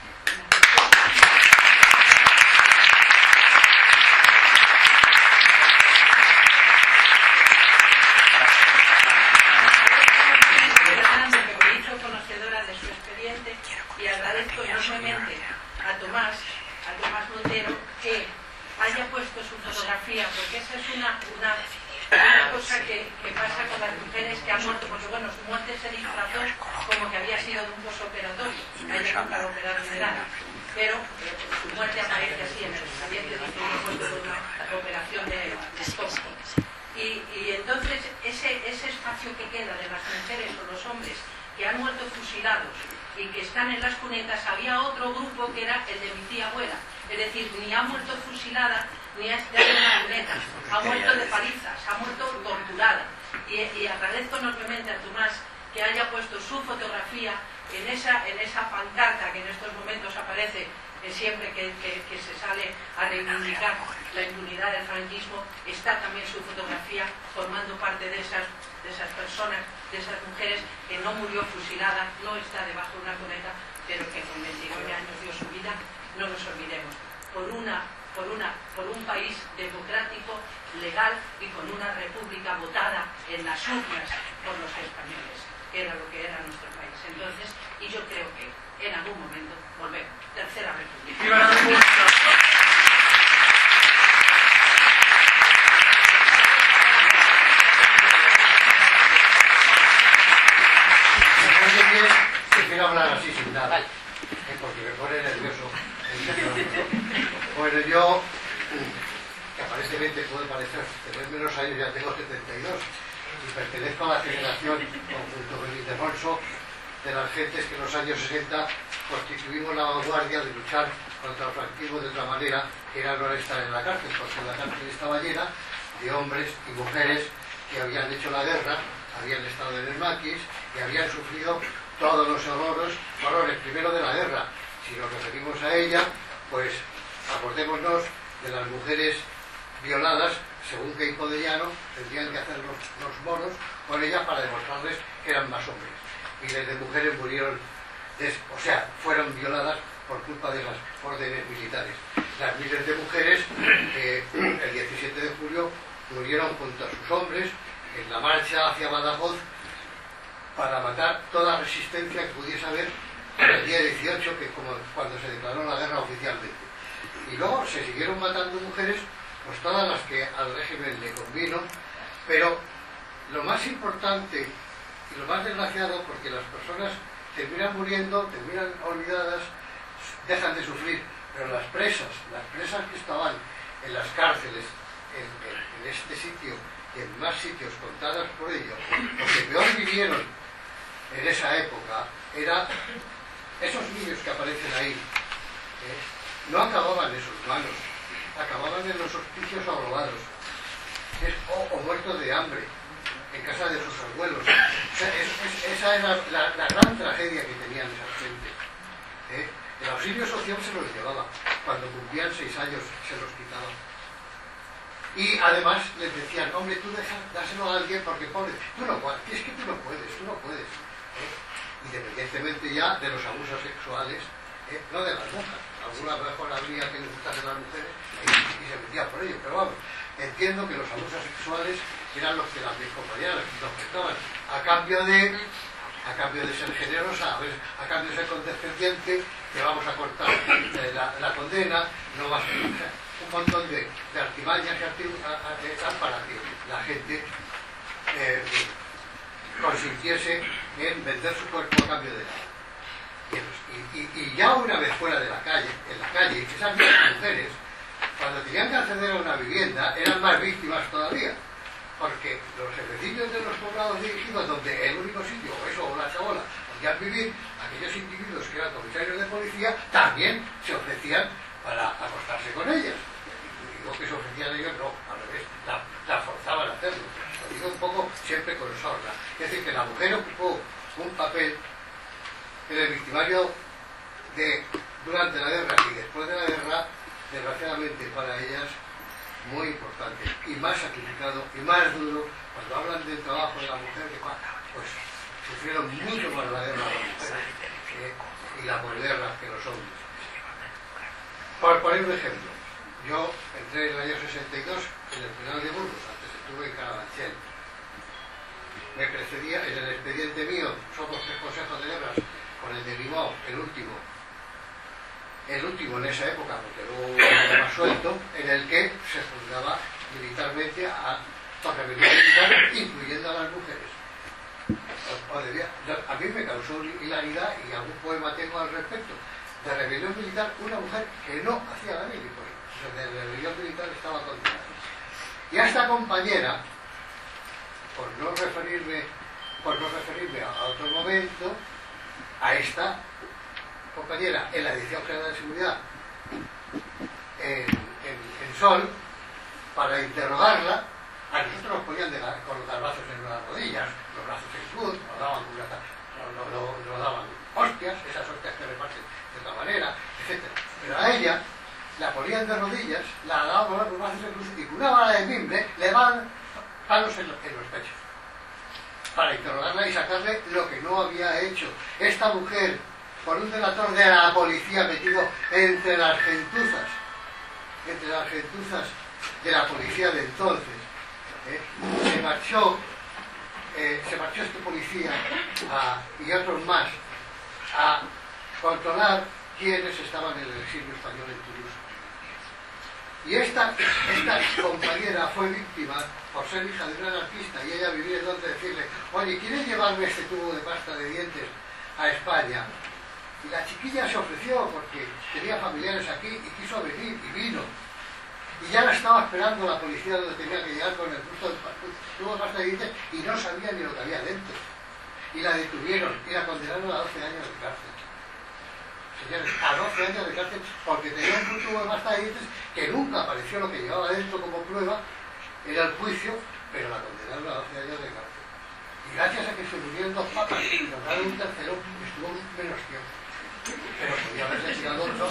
Y agradezco enormemente a Tomás, a Tomás Montero, que haya puesto su fotografía, porque esa es una, una, una cosa que, que pasa con las mujeres que han muerto, porque bueno, su muerte se disfrazó como que había sido de un posoperatorio, a ella nunca la operaron de nada, pero eh, su muerte aparece así en el expediente, dice que fue por una operación de, de estómago. Y, y entonces ese, ese espacio que queda de las mujeres o los hombres que han muerto fusilados y que están en las cunetas, había otro grupo que era el de mi tía abuela, es decir, ni ha muerto fusilada ni ha estado en la cuneta, ha muerto de palizas, ha muerto torturada. Y, y agradezco enormemente a Tomás que haya puesto su fotografía en esa, en esa pancarta que en estos momentos aparece eh, siempre que, que, que se sale a reivindicar la impunidad del franquismo, está también su fotografía formando parte de esas, de esas personas, de esas mujeres que no murió fusilada, no está debajo de una cuneta, pero que con veintinueve años dio su vida. No nos olvidemos, por una, por una, por un país democrático, legal y con una república votada en las urnas por los españoles, que era lo que era nuestro país entonces, y yo creo que en algún momento volvemos. Tercera República. Quiero hablar así sin nada, eh, porque me pone nervioso. Bueno, yo, que aparentemente puede parecer tener menos años, ya tengo setenta y dos y pertenezco a la generación, junto con Ildefonso, de las gentes que en los años sesenta constituimos la vanguardia de luchar contra el franquismo de otra manera, que era no estar en la cárcel, porque la cárcel estaba llena de hombres y mujeres que habían hecho la guerra, habían estado en el maquis y habían sufrido todos los horrores, horrores primero de la guerra. Si nos referimos a ella, pues acordémonos de las mujeres violadas, según Queipo de Llano, tendrían que hacer los, los moros con ellas para demostrarles que eran más hombres. Miles de mujeres murieron, des, o sea, fueron violadas por culpa de las órdenes militares. Las miles de mujeres que el diecisiete de julio murieron junto a sus hombres en la marcha hacia Badajoz para matar toda resistencia que pudiese haber el día dieciocho, que como cuando se declaró la guerra oficialmente. Y luego se siguieron matando mujeres, pues todas las que al régimen le convino, pero lo más importante y lo más desgraciado, porque las personas terminan muriendo, terminan olvidadas, dejan de sufrir, pero las presas, las presas que estaban en las cárceles, en, en, en este sitio y en más sitios contadas por ellos, lo que peor vivieron en esa época era esos niños que aparecen ahí, ¿eh? no acababan en sus manos, acababan en los hospicios aglobados, es, o, o muertos de hambre, en casa de sus abuelos. O sea, es, es, esa era la, la gran tragedia que tenían esa gente. ¿eh? El auxilio social se los llevaba, cuando cumplían seis años se los quitaba. Y además les decían, hombre, tú deja, dáselo a alguien porque pobre, tú no puedes, es que tú no puedes, tú no puedes. ¿eh? Independientemente ya de los abusos sexuales, ¿eh? no de las monjas. Alguna mejor habría que les gustase a las mujeres y, y se metía por ello, pero vamos, entiendo que los abusos sexuales eran los que las mis compañeras nos prestaban, a cambio de a cambio de ser generosa, a, ver, a cambio de ser condescendiente, te vamos a cortar eh, la, la condena, no vas a... O sea, un montón de, de artimañas y artimañas para que la gente eh, consintiese en vender su cuerpo a cambio de nada. Y, y, y ya una vez fuera de la calle, en la calle, esas mismas mujeres, cuando tenían que acceder a una vivienda, eran más víctimas todavía. Porque los jefecillos de los poblados dirigidos, donde el único sitio, o eso, o la chabola, podían vivir, aquellos individuos que eran comisarios de policía, también se ofrecían para acostarse con ellas. Y digo que se ofrecían ellos, no, al revés, la, la forzaban a hacerlo. Lo digo un poco siempre con sorna. Es decir, que la mujer ocupó un papel en el victimario de, durante la guerra y después de la guerra, desgraciadamente para ellas, muy importante y más sacrificado y más duro. Cuando hablan del trabajo de la mujer, que pues sufrieron mucho más la guerra las mujeres eh, y la posguerra que los hombres. Por poner un ejemplo, yo entré en el año sesenta y dos en el penal de Burgos, antes estuve en Carabanchel. Me precedía en el expediente mío, somos tres consejos de guerras, con el de Limón, el último, el último en esa época, porque luego estaba suelto, en el que se juzgaba militarmente a la rebelión militar, incluyendo a las mujeres. O, o debía, a mí me causó hilaridad, y algún poema tengo al respecto, de rebelión militar, una mujer que no hacía la mili, pues de rebelión militar estaba condenada. Y a esta compañera, por no referirme, por no referirme a, a otro momento, a esta compañera en la Dirección General de Seguridad en, en, en Sol, para interrogarla, a nosotros nos ponían de la, con los brazos en las rodillas, los brazos en cruz, nos daban, nos, nos, nos daban hostias, esas hostias que reparten de otra manera, etcétera. Pero a ella la ponían de rodillas, la daban con los brazos en cruz y con una bala de mimbre le daban palos en, en los pechos para interrogarla y sacarle lo que no había hecho. Esta mujer, por un delator de la policía metido entre las gentuzas, entre las gentuzas de la policía de entonces, ¿eh? se marchó, eh, se marchó este policía a, y otros más a controlar quiénes estaban en el exilio español en Toulouse. Y esta, esta compañera fue víctima por ser hija de un anarquista y ella vivía en donde decirle, oye, ¿quieres llevarme este tubo de pasta de dientes a España? Y la chiquilla se ofreció porque tenía familiares aquí y quiso venir y vino. Y ya la estaba esperando la policía donde tenía que llegar con el tubo de pasta de dientes y no sabía ni lo que había dentro. Y la detuvieron y la condenaron a doce años de cárcel. Señores, a doce años de cárcel porque tenía un tubo de pasta de dientes que nunca apareció lo que llevaba dentro como prueba en el juicio, pero la condenaron a doce años de cárcel. Y gracias a que se murieron dos papas y nombraron un tercero, estuvo menos tiempo. Pero podía haberse tirado dos.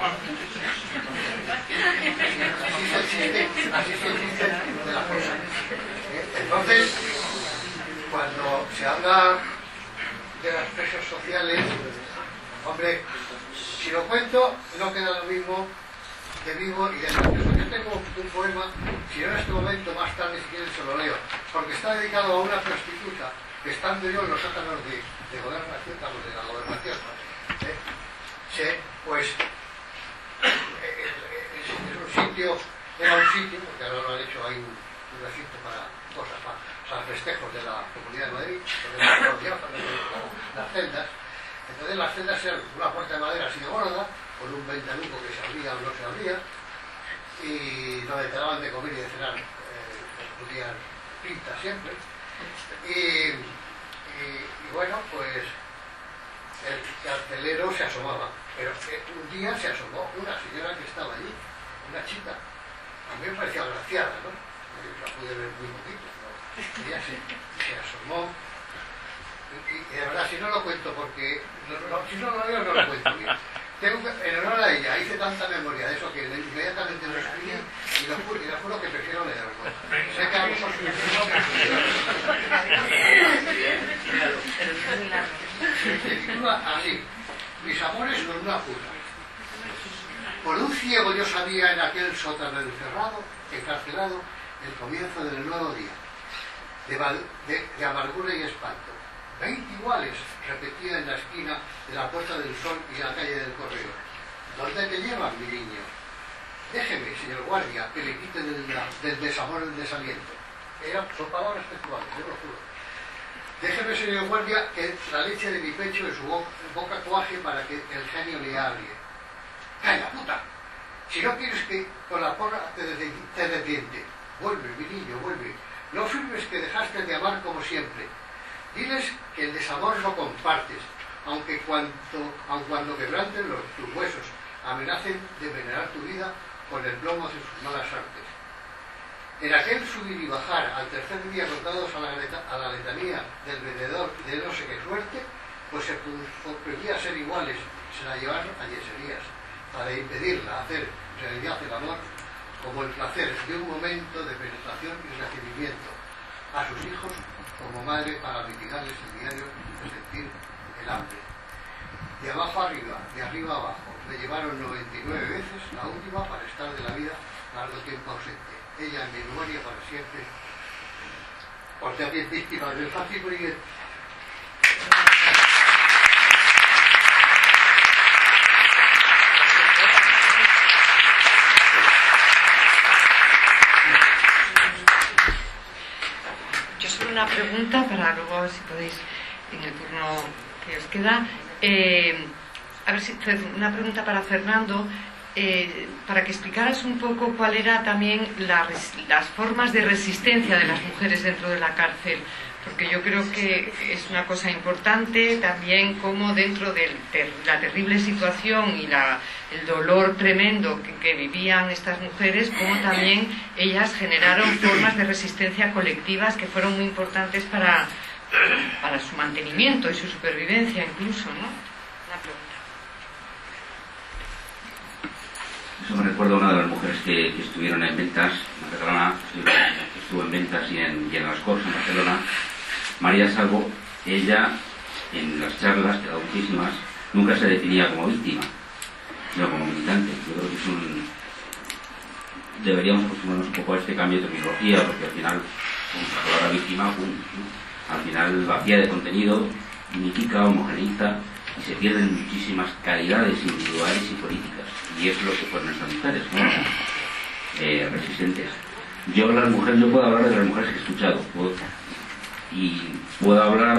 Así se existe, así se existe de la cosa. Entonces, cuando se habla de las presas sociales, hombre, si lo cuento, no queda lo mismo de vivo y de gracioso. Yo tengo un poema, si no en este momento, más tarde si quieren se lo leo, porque está dedicado a una prostituta que estando yo en los sótanos de, de gobernación, de la gobernación, ¿eh? Se, pues eh, es, es un sitio, era un sitio, porque ahora lo han hecho ahí un, un recinto para cosas, para, para festejos de la Comunidad de Madrid, donde las celdas. Entonces las celdas eran una puerta de madera así de gorda, con un ventanuco que se abría o no se abría, y donde te daban de comer y de cenar, eh, discutían pintas siempre. Y, y, y bueno, pues el carcelero se asomaba, pero un día se asomó una señora mí me parecía agraciada, ¿no? Yo la pude ver muy poquito, ¿no? Ella se, se asomó. Y, y de verdad, si no lo cuento porque... No, no, si no lo veo, no lo cuento bien. Tengo que, en honor a ella, hice tanta memoria de eso que inmediatamente lo escribí y lo juro, y lo juro que prefiero leerlo. Sé que algo se titula así: Mis amores con una puta. Por un ciego yo sabía en aquel sótano encerrado, encarcelado, el comienzo del nuevo día, de, de, de amargura y espanto. Veinte iguales, repetía en la esquina de la Puerta del Sol y la calle del Correo. ¿Dónde te llevan, mi niño? Déjeme, señor guardia, que le quite del, del desamor el desaliento. Eran, son palabras textuales, yo lo juro. Déjeme, señor guardia, que la leche de mi pecho en su boca, boca cuaje para que el genio le hable. ¡Calla, puta! Si no quieres que con la porra te, de, te detiente. Vuelve, mi niño, vuelve. No firmes que dejaste de amar como siempre. Diles que el desamor lo compartes, aunque cuanto, aun cuando quebranten los, tus huesos, amenacen de envenenar tu vida con el plomo de sus malas artes. En aquel subir y bajar al tercer día contados a la, a la letanía del vendedor de no sé qué suerte, pues se prohibía ser iguales, se la llevaron a yeserías, para impedirla hacer realidad el amor como el placer de un momento de penetración y recibimiento a sus hijos como madre para mitigarles el diario de sentir el hambre. De abajo arriba, de arriba abajo, me llevaron noventa y nueve veces, la última para estar de la vida largo tiempo ausente. Ella en mi memoria para siempre, por también víctima del fascismo y el... Una pregunta para luego, si podéis, en el turno que os queda. Eh, a ver si una pregunta para Fernando, eh, para que explicaras un poco cuál era también la, las formas de resistencia de las mujeres dentro de la cárcel, porque yo creo que es una cosa importante también cómo dentro de ter, la terrible situación y la, el dolor tremendo que, que vivían estas mujeres, cómo también ellas generaron formas de resistencia colectivas que fueron muy importantes para, para su mantenimiento y su supervivencia incluso, ¿no? Una pregunta. Eso me recuerda a una de las mujeres que, que estuvieron en ventas, una catalana que estuvo en ventas y en, y en las Corts, en Barcelona, María Salvo. Ella, en las charlas, que ha dado muchísimas, nunca se definía como víctima, sino como militante. Yo creo que es un... deberíamos acostumbrarnos un poco a este cambio de terminología, porque al final, como la palabra víctima, pum, ¿no? Al final vacía de contenido, unifica, homogeneiza, y se pierden muchísimas calidades individuales y políticas. Y es lo que fueron estas mujeres, ¿no? Eh, resistentes. Yo las mujeres, yo puedo hablar de las mujeres que he escuchado, puedo, y puedo hablar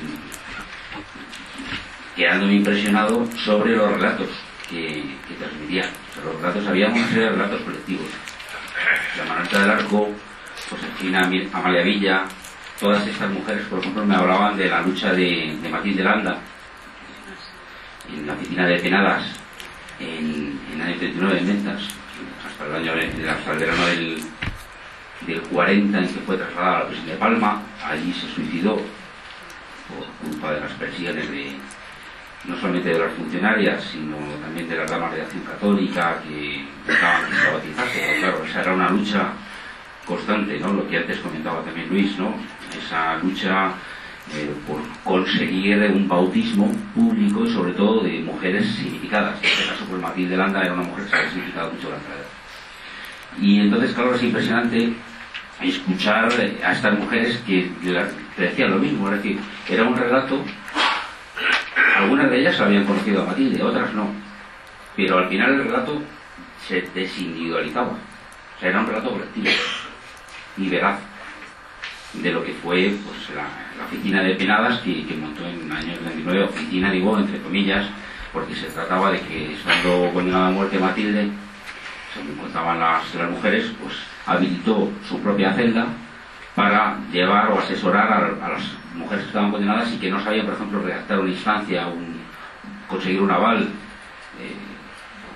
quedándome impresionado sobre los relatos que, que transmitían. O sea, los relatos, había una serie de relatos colectivos. La Manolita del Arco, Josefina Amalia Villa, todas estas mujeres, por ejemplo, me hablaban de la lucha de, de Matilde Landa en la oficina de penadas en, en el año treinta y nueve en Ventas, hasta el año hasta el verano del, del cuarenta, en que fue trasladada a la prisión de Palma. Allí se suicidó por culpa de las presiones de no solamente de las funcionarias, sino también de las damas de Acción Católica que buscaban esclavatizarse. Pero claro, esa era una lucha constante, ¿no? Lo que antes comentaba también Luis, ¿no? Esa lucha eh, por conseguir un bautismo público y sobre todo de mujeres significadas. En este caso, pues Matilde Landa era una mujer que se había significado mucho la entrada. Y entonces, claro, es impresionante escuchar a estas mujeres que, que decían lo mismo, es decir, era un relato. Algunas de ellas habían conocido a Matilde, otras no, pero al final el relato se desindividualizaba, o sea, era un relato colectivo y veraz de lo que fue pues la, la oficina de penadas que, que montó en el año treinta y nueve, oficina digo entre comillas, porque se trataba de que estando condenada a muerte Matilde, según contaban las, las mujeres, pues habilitó su propia celda para llevar o asesorar a, a las mujeres que estaban condenadas y que no sabían, por ejemplo, redactar una instancia, un, conseguir un aval, eh,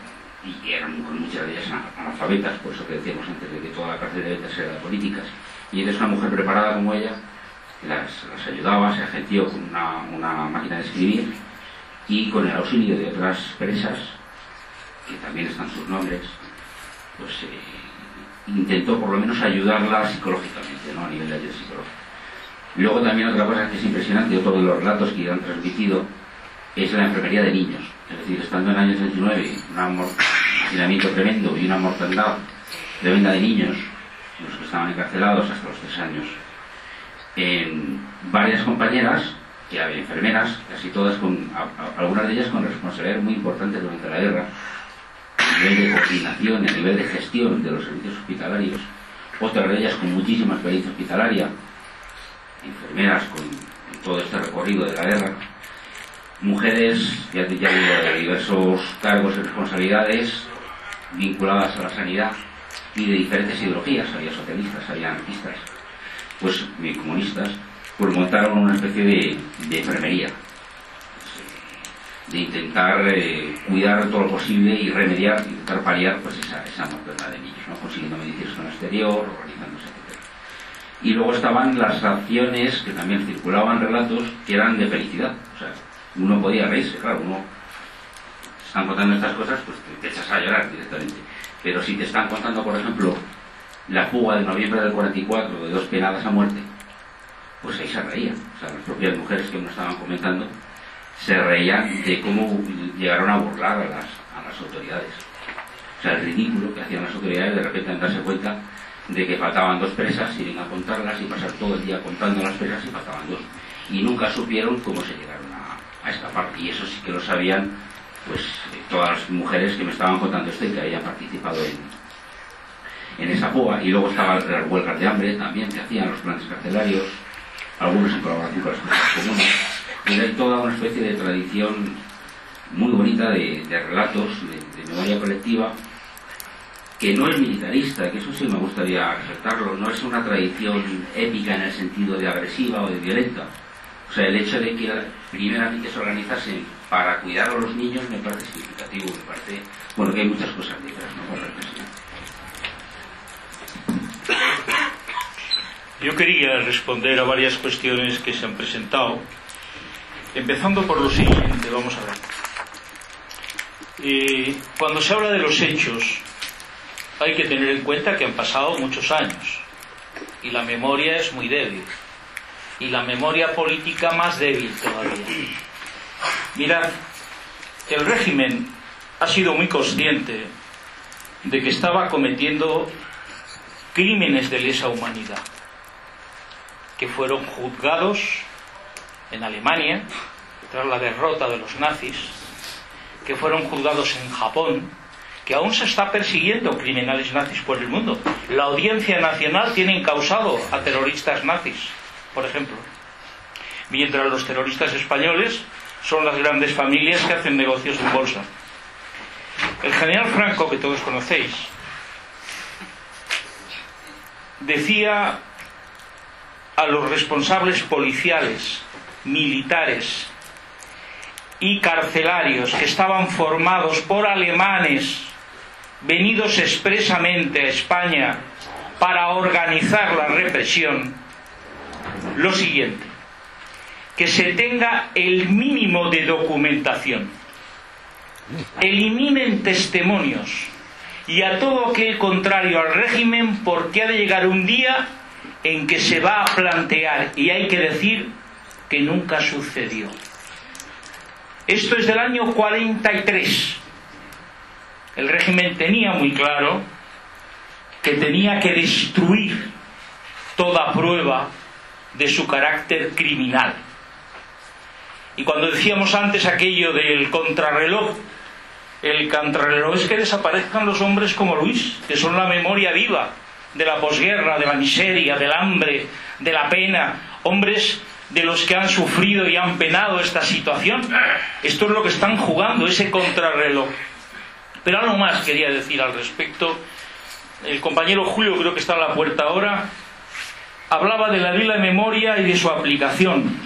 y eran muchas de ellas analfabetas, por eso que decíamos antes de que toda la cárcel de ventas era de políticas, y entonces una mujer preparada como ella las, las ayudaba, se agenció con una, una máquina de escribir, y con el auxilio de otras presas, que también están sus nombres, pues eh, intentó por lo menos ayudarla psicológicamente, ¿no? A nivel de ayuda psicológica. Luego también otra cosa que es impresionante, otro de los relatos que han transmitido, es la enfermería de niños. Es decir, estando en el año treinta y nueve, un hacinamiento tremendo y una mortandad tremenda de niños, los que estaban encarcelados hasta los tres años, en varias compañeras, que había enfermeras, casi todas, con a, a, algunas de ellas con responsabilidades muy importantes durante la guerra, a nivel de coordinación y a nivel de gestión de los servicios hospitalarios, otras de ellas con muchísima experiencia hospitalaria, enfermeras con, con todo este recorrido de la guerra, mujeres, ya, ya digo, de diversos cargos y responsabilidades vinculadas a la sanidad y de diferentes ideologías, había socialistas, había anarquistas, pues bien comunistas, pues montaron una especie de, de enfermería, de intentar eh, cuidar todo lo posible y remediar, intentar paliar pues esa, esa mortandad de niños, ¿no? Consiguiendo medicinas en el exterior, organizándose, etcétera. Y luego estaban las acciones que también circulaban relatos que eran de felicidad, o sea, uno podía reírse, claro, uno te están contando estas cosas, pues te, te echas a llorar directamente, pero si te están contando, por ejemplo, la fuga de noviembre del cuarenta y cuatro de dos penadas a muerte, pues ahí se reían, o sea, las propias mujeres que nos estaban comentando se reían de cómo llegaron a burlar a las, a las autoridades, o sea, el ridículo que hacían las autoridades de repente en darse cuenta de que faltaban dos presas, ir a contarlas y pasar todo el día contando las presas y faltaban dos, y nunca supieron cómo se llegaron a, a escapar, y eso sí que lo sabían pues todas las mujeres que me estaban contando esto y que habían participado en, en esa fuga. Y luego estaban las huelgas de hambre también que hacían los planes carcelarios, algunos en colaboración con las fuerzas comunes, y hay toda una especie de tradición muy bonita de, de relatos, de, de memoria colectiva, que no es militarista, que eso sí me gustaría resaltarlo, no es una tradición épica en el sentido de agresiva o de violenta. O sea, el hecho de que primeramente se organizasen para cuidar a los niños me parece significativo, me parece, bueno, que hay muchas cosas detrás, ¿no? Por reflexionar. Yo quería responder a varias cuestiones que se han presentado, empezando por lo siguiente, vamos a ver. Eh, cuando se habla de los hechos, hay que tener en cuenta que han pasado muchos años y la memoria es muy débil, y la memoria política más débil todavía. Mirad, el régimen ha sido muy consciente de que estaba cometiendo crímenes de lesa humanidad, que fueron juzgados en Alemania tras la derrota de los nazis, que fueron juzgados en Japón, que aún se está persiguiendo criminales nazis por el mundo. La Audiencia Nacional tiene encausado a terroristas nazis, por ejemplo, mientras los terroristas españoles son las grandes familias que hacen negocios en bolsa. El general Franco, que todos conocéis, decía a los responsables policiales, militares y carcelarios que estaban formados por alemanes venidos expresamente a España para organizar la represión, lo siguiente: que se tenga el mínimo de documentación, eliminen testimonios y a todo aquel contrario al régimen, porque ha de llegar un día en que se va a plantear, y hay que decir que nunca sucedió. Esto es del año cuarenta y tres. El régimen tenía muy claro que tenía que destruir toda prueba de su carácter criminal. Y cuando decíamos antes aquello del contrarreloj, el contrarreloj es que desaparezcan los hombres como Luis, que son la memoria viva de la posguerra, de la miseria, del hambre, de la pena, hombres de los que han sufrido y han penado esta situación. Esto es lo que están jugando, ese contrarreloj. Pero algo más quería decir al respecto. El compañero Julio, creo que está en la puerta ahora, hablaba de la ley de la memoria y de su aplicación.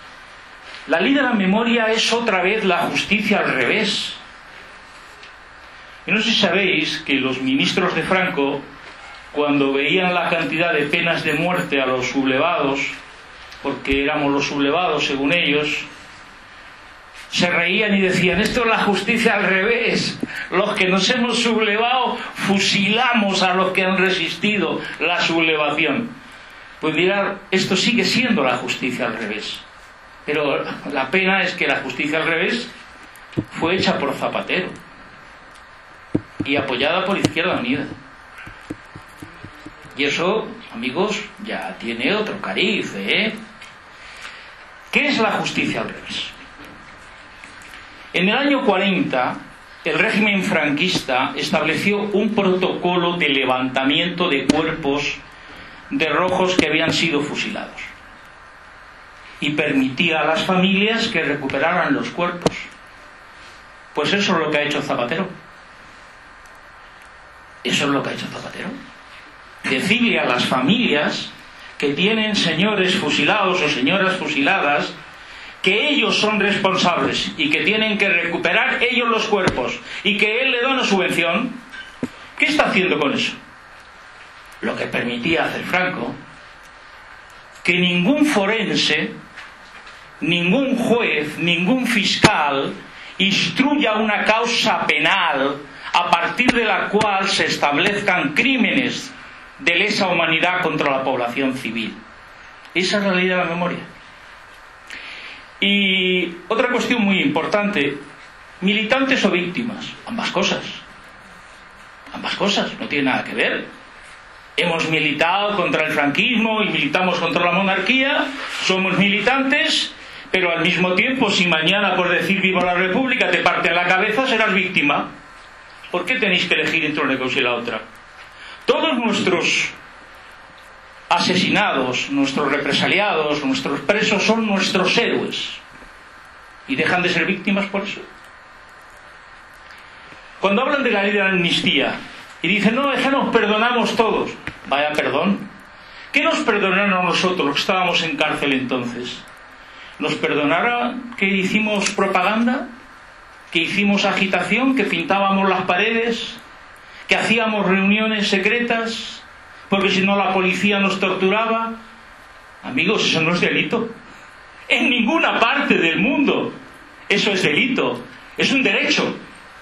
La ley de la memoria es otra vez la justicia al revés. Y no sé si sabéis que los ministros de Franco, cuando veían la cantidad de penas de muerte a los sublevados, porque éramos los sublevados según ellos, se reían y decían: esto es la justicia al revés, los que nos hemos sublevado fusilamos a los que han resistido la sublevación. Pues mirad, esto sigue siendo la justicia al revés, pero la pena es que la justicia al revés fue hecha por Zapatero y apoyada por Izquierda Unida, y eso, amigos, ya tiene otro cariz, ¿eh? ¿Qué es la justicia al revés? En el año cuarenta, el régimen franquista estableció un protocolo de levantamiento de cuerpos de rojos que habían sido fusilados y permitía a las familias que recuperaran los cuerpos. Pues eso es lo que ha hecho Zapatero. Eso es lo que ha hecho Zapatero. Decirle a las familias que tienen señores fusilados o señoras fusiladas que ellos son responsables y que tienen que recuperar ellos los cuerpos y que él le da una subvención. ¿Qué está haciendo con eso? Lo que permitía hacer Franco, que ningún forense, ningún juez, ningún fiscal instruya una causa penal a partir de la cual se establezcan crímenes de lesa humanidad contra la población civil. Esa es la ley de la memoria. Y otra cuestión muy importante: militantes o víctimas, ambas cosas. Ambas cosas, no tiene nada que ver. Hemos militado contra el franquismo y militamos contra la monarquía, somos militantes, pero al mismo tiempo, si mañana por decir viva la República te parten la cabeza, serás víctima. ¿Por qué tenéis que elegir entre una cosa y la otra? Todos nuestros asesinados, nuestros represaliados, nuestros presos son nuestros héroes y dejan de ser víctimas por eso. Cuando hablan de la ley de la amnistía y dicen: no, es que nos perdonamos todos. Vaya perdón. ¿Qué nos perdonaron a nosotros los que estábamos en cárcel entonces? ¿Nos perdonaron que hicimos propaganda? ¿Que hicimos agitación? ¿Que pintábamos las paredes? ¿Que hacíamos reuniones secretas? Porque si no la policía nos torturaba. Amigos, eso no es delito. En ninguna parte del mundo eso es delito. Es un derecho.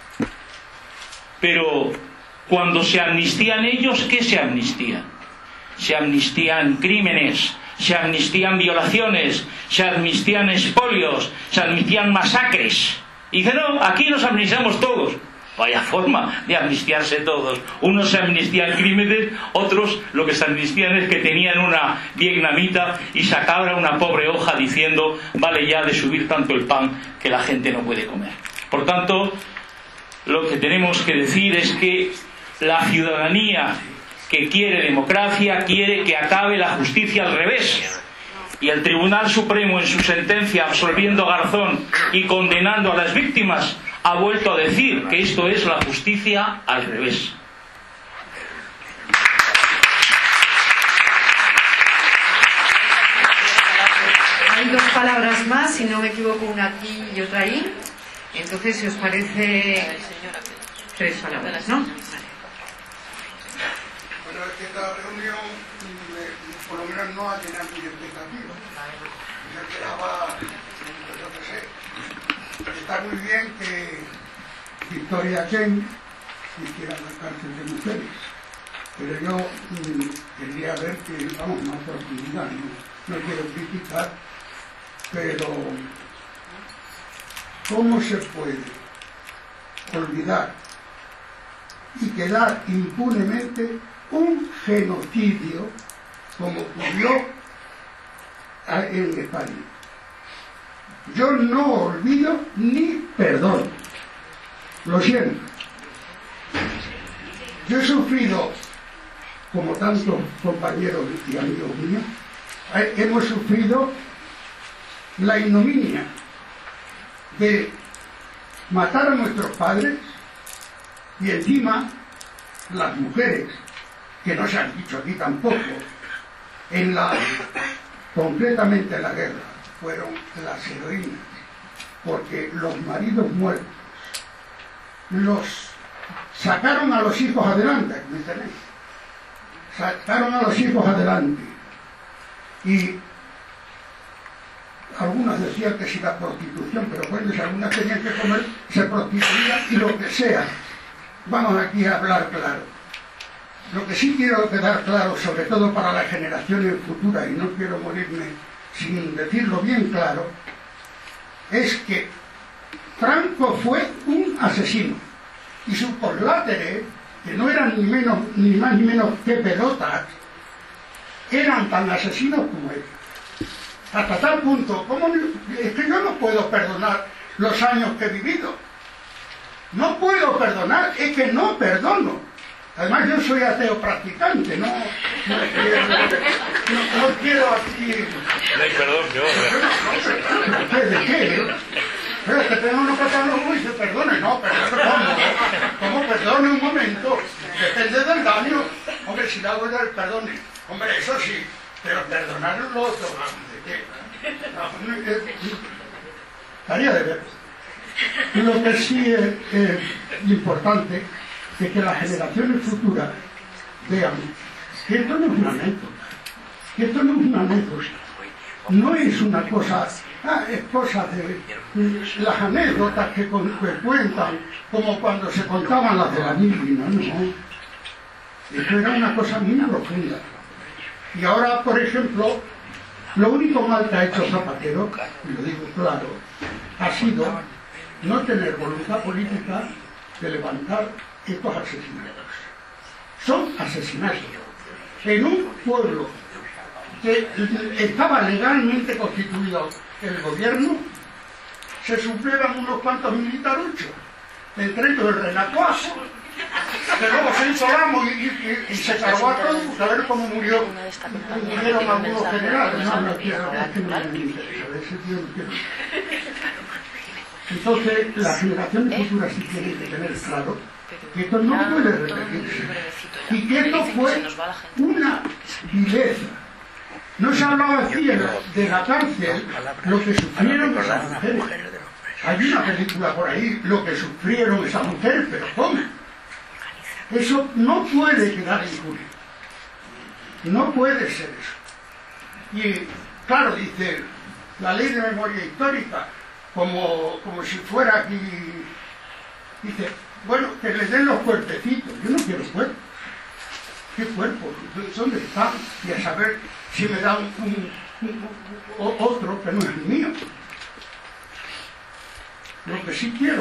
Pero cuando se amnistían ellos, ¿qué se amnistían? Se amnistían crímenes, se amnistían violaciones, se amnistían expolios, se amnistían masacres. Y dice: no, aquí nos amnistiamos todos. Vaya forma de amnistiarse todos. Unos se amnistían crímenes, otros lo que se amnistían es que tenían una vietnamita y sacaban una pobre hoja diciendo: vale ya de subir tanto el pan que la gente no puede comer. Por tanto, lo que tenemos que decir es que la ciudadanía que quiere democracia quiere que acabe la justicia al revés. Y el Tribunal Supremo, en su sentencia absolviendo a Garzón y condenando a las víctimas, ha vuelto a decir que esto es la justicia al revés. Hay dos palabras más, si no me equivoco, una aquí y otra ahí. Entonces, si os parece, tres palabras, ¿no? Bueno, es que esta reunión, por lo menos no ha tenido muy expectativa. Yo esperaba, yo qué sé, está muy bien que Victoria Chen hiciera la cárcel de mujeres, pero yo mmm, quería ver que, vamos, más profundidad, no, no quiero criticar, pero ¿cómo se puede olvidar y quedar impunemente un genocidio como ocurrió en España? Yo no olvido ni perdono. Lo siento. Yo he sufrido, como tantos compañeros y amigos míos, hemos sufrido la ignominia de matar a nuestros padres y encima las mujeres, que no se han dicho aquí tampoco, en la, concretamente en la guerra, fueron las heroínas, porque los maridos muertos, los sacaron a los hijos adelante, ¿me entendéis? Sacaron a los hijos adelante. Y algunas decían que si la prostitución, pero bueno, si algunas tenían que comer, se prostituían y lo que sea. Vamos aquí a hablar claro. Lo que sí quiero quedar claro, sobre todo para las generaciones futuras, y no quiero morirme sin decirlo bien claro, es que Franco fue un asesino y sus coláteres, que no eran ni menos ni más ni menos que pelotas, eran tan asesinos como él. Hasta tal punto, ¿cómo? Es que yo no puedo perdonar los años que he vivido. No puedo perdonar, es que no perdono. Además yo soy ateo practicante, no, no, quiero, no, no quiero aquí... No hay perdón, yo... ¿Qué? ¿De qué? Pero es que tengo uno pasando y se perdone, no, pero ¿cómo? ¿Cómo perdone un momento? Depende del daño. Hombre, si le hago el perdón, hombre, eso sí, pero perdonar lo otro, ¿de qué? No, estaría de ver. Lo que sí es, es importante es que las generaciones futuras vean que esto no es una anécdota, que esto no es una anécdota, no es una cosa, ah, es cosa de las anécdotas que, con, que cuentan, como cuando se contaban las de la Biblia, no, esto era una cosa muy profunda. Y ahora, por ejemplo, lo único mal que ha hecho Zapatero, y lo digo claro, ha sido no tener voluntad política de levantar estos asesinatos. Son asesinatos. En un pueblo que estaba legalmente constituido el gobierno, se suplieron unos cuantos militaruchos, entre ellos el Renatuazo, que luego se hizo amo y, y, y se cargó a todos, a ver cómo murió, murieron algunos generales. No, no quiero, es que no me interesa, de ese tío no quiero. Entonces, las generaciones futuras sí tienen que tener claro que esto no puede repetirse y que esto fue una vileza. No se hablaba aquí de la cárcel, lo que sufrieron esas mujeres. Hay una película por ahí, lo que sufrieron esas mujeres, pero ¿cómo? Eso no puede quedar impune. No puede ser eso. Y claro, dice la ley de memoria histórica, como, como si fuera aquí, dice, bueno, que les den los cuerpecitos. Yo no quiero cuerpos. ¿Qué cuerpos? ¿Dónde están? Y a saber si me dan un, un, un, otro que no es mío. Lo que sí quiero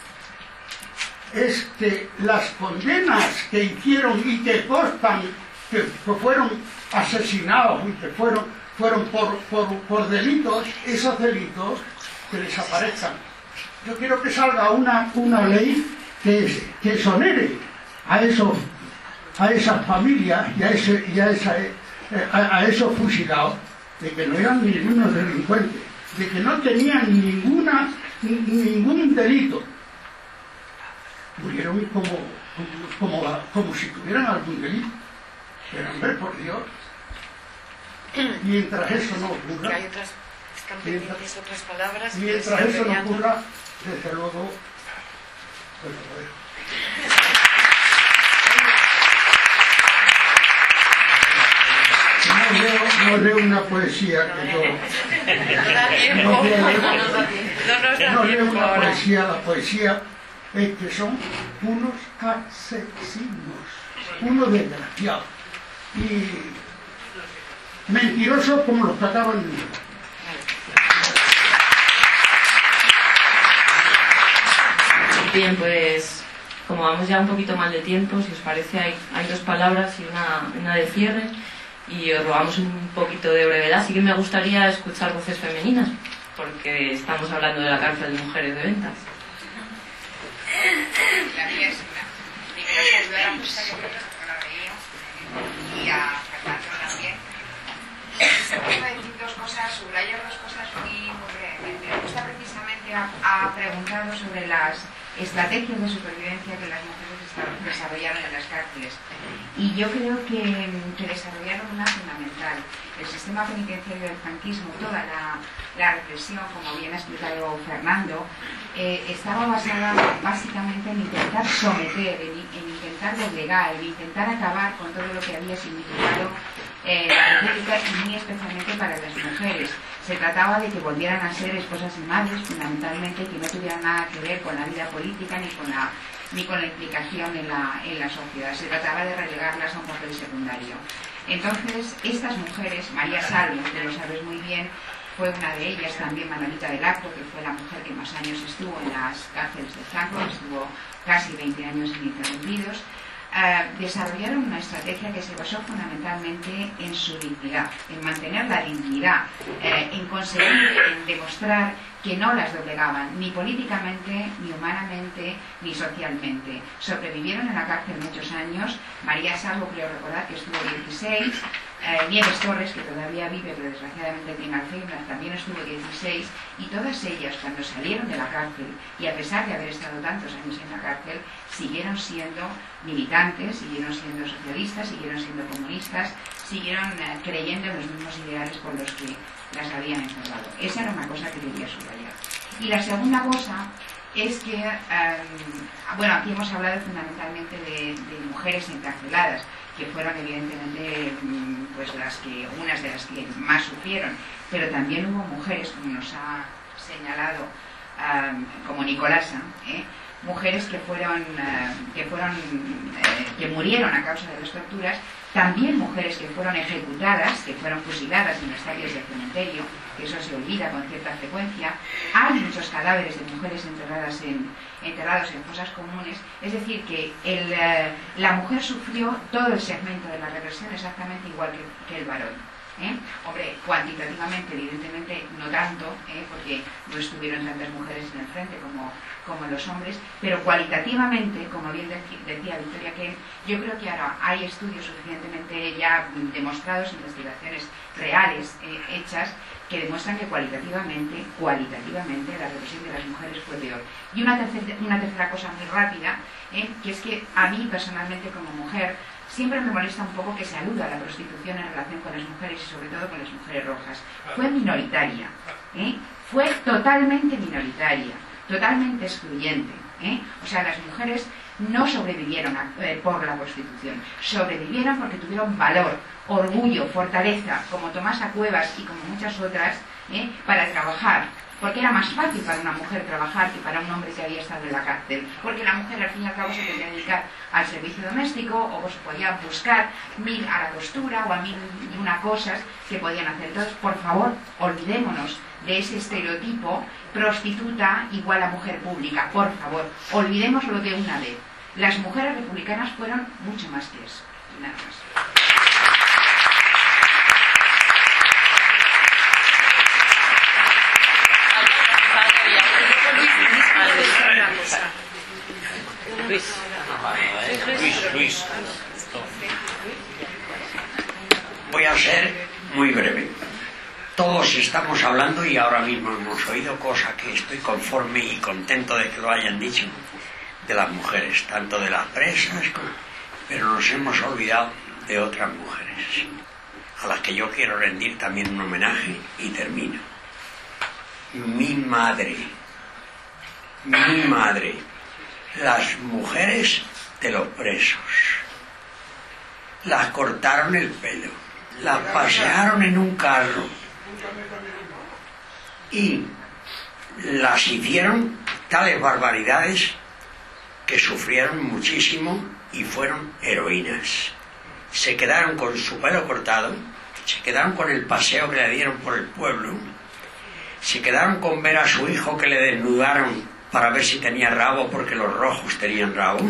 es que las condenas que hicieron y que constan que fueron asesinados y que fueron, fueron por, por, por delitos, esos delitos que desaparezcan. Yo quiero que salga una, una ley que, que exonere a esos, a esas familias y a, ese, y a, esa, a, a esos fusilados de que no eran ningunos delincuentes, de que no tenían ninguna, ningún delito. Murieron como, como, como, como si tuvieran algún delito. Pero hombre, por Dios, mientras eso no ocurra, hay otras, están pendientes otras palabras, mientras eso no ocurra, desde luego, pues lo dejo. No leo, no leo una poesía que yo... No leo, no leo una poesía, la poesía es que son unos asesinos, unos desgraciados y mentirosos como los trataban de mí. Bien, pues como vamos ya un poquito mal de tiempo, si os parece, hay, hay dos palabras y una, una de cierre, y os rogamos un poquito de brevedad. Sí que me gustaría escuchar voces femeninas, porque estamos hablando de la cárcel de mujeres de ventas. La mía es una. Primero saludar a Musa, yo creo que la veía, y a Fernando también. Quiero decir dos cosas, subrayar dos cosas muy, muy brevemente. Me gusta precisamente ha, ha preguntado sobre las estrategias de supervivencia que las mujeres desarrollaron en las cárceles. Y yo creo que, que desarrollaron una fundamental. El sistema penitenciario del franquismo, toda la, la represión, como bien ha explicado Fernando, eh, estaba basada básicamente en intentar someter, en, en intentar doblegar, en intentar acabar con todo lo que había significado eh, la República, y muy especialmente para las mujeres. Se trataba de que volvieran a ser esposas y madres, fundamentalmente, que no tuvieran nada que ver con la vida política ni con la, ni con la implicación en la, en la sociedad. Se trataba de relegarlas a un papel secundario. Entonces, estas mujeres, María Salvo, que lo sabes muy bien, fue una de ellas, también Manolita del Arco, que fue la mujer que más años estuvo en las cárceles de Franco, estuvo casi veinte años ininterrumpidos. Uh, desarrollaron una estrategia que se basó fundamentalmente en su dignidad, en mantener la dignidad, eh, en conseguir, en demostrar que no las doblegaban, ni políticamente, ni humanamente, ni socialmente. Sobrevivieron en la cárcel muchos años. María Salvo, creo recordar que estuvo dieciséis, eh, Nieves Torres, que todavía vive, pero desgraciadamente tiene Alzheimer, también estuvo dieciséis, y todas ellas, cuando salieron de la cárcel, y a pesar de haber estado tantos años en la cárcel, siguieron siendo militantes, siguieron siendo socialistas, siguieron siendo comunistas, siguieron eh, creyendo en los mismos ideales por los que las habían encerrado. Esa era una cosa que quería subrayar. Y la segunda cosa es que, eh, bueno, aquí hemos hablado fundamentalmente de, de mujeres encarceladas, que fueron evidentemente pues las que, unas de las que más sufrieron, pero también hubo mujeres, como nos ha señalado, um, como Nicolasa, ¿eh? mujeres que fueron, uh, que, fueron eh, que murieron a causa de las torturas, también mujeres que fueron ejecutadas, que fueron fusiladas en los tallos del cementerio, que eso se olvida con cierta frecuencia. Hay muchos cadáveres de mujeres enterradas en, enterrados en fosas comunes, es decir, que el, uh, la mujer sufrió todo el segmento de la represión exactamente igual que, que el varón. ¿Eh? Hombre, cuantitativamente, evidentemente, no tanto, ¿eh? porque no estuvieron tantas mujeres en el frente como, como los hombres, pero cualitativamente, como bien decía Victoria Kent, yo creo que ahora hay estudios suficientemente ya demostrados, investigaciones reales eh, hechas, que demuestran que cualitativamente, cualitativamente, la represión de las mujeres fue peor. Y una tercera, una tercera cosa muy rápida, ¿eh? que es que a mí personalmente como mujer, siempre me molesta un poco que se aluda a la prostitución en relación con las mujeres y sobre todo con las mujeres rojas. Fue minoritaria, ¿eh? fue totalmente minoritaria, totalmente excluyente. ¿eh? O sea, las mujeres no sobrevivieron a, eh, por la prostitución, sobrevivieron porque tuvieron valor, orgullo, fortaleza, como Tomasa Cuevas y como muchas otras, ¿eh? para trabajar. Porque era más fácil para una mujer trabajar que para un hombre que había estado en la cárcel. Porque la mujer al fin y al cabo se podía dedicar al servicio doméstico o se podía buscar mil a la costura o a mil y una cosas que podían hacer. Entonces, por favor, olvidémonos de ese estereotipo prostituta igual a mujer pública. Por favor, olvidémoslo de una vez. Las mujeres republicanas fueron mucho más que eso. Nada más. Luis. Luis, Luis. Voy a ser muy breve. Todos estamos hablando y ahora mismo hemos oído cosas que estoy conforme y contento de que lo hayan dicho, de las mujeres, tanto de las presas, como... pero nos hemos olvidado de otras mujeres, a las que yo quiero rendir también un homenaje y termino. Mi madre, mi madre, las mujeres de los presos, las cortaron el pelo, las pasearon en un carro y las hicieron tales barbaridades que sufrieron muchísimo y fueron heroínas. Se quedaron con su pelo cortado, se quedaron con el paseo que le dieron por el pueblo, se quedaron con ver a su hijo que le desnudaron para ver si tenía rabo, porque los rojos tenían rabo,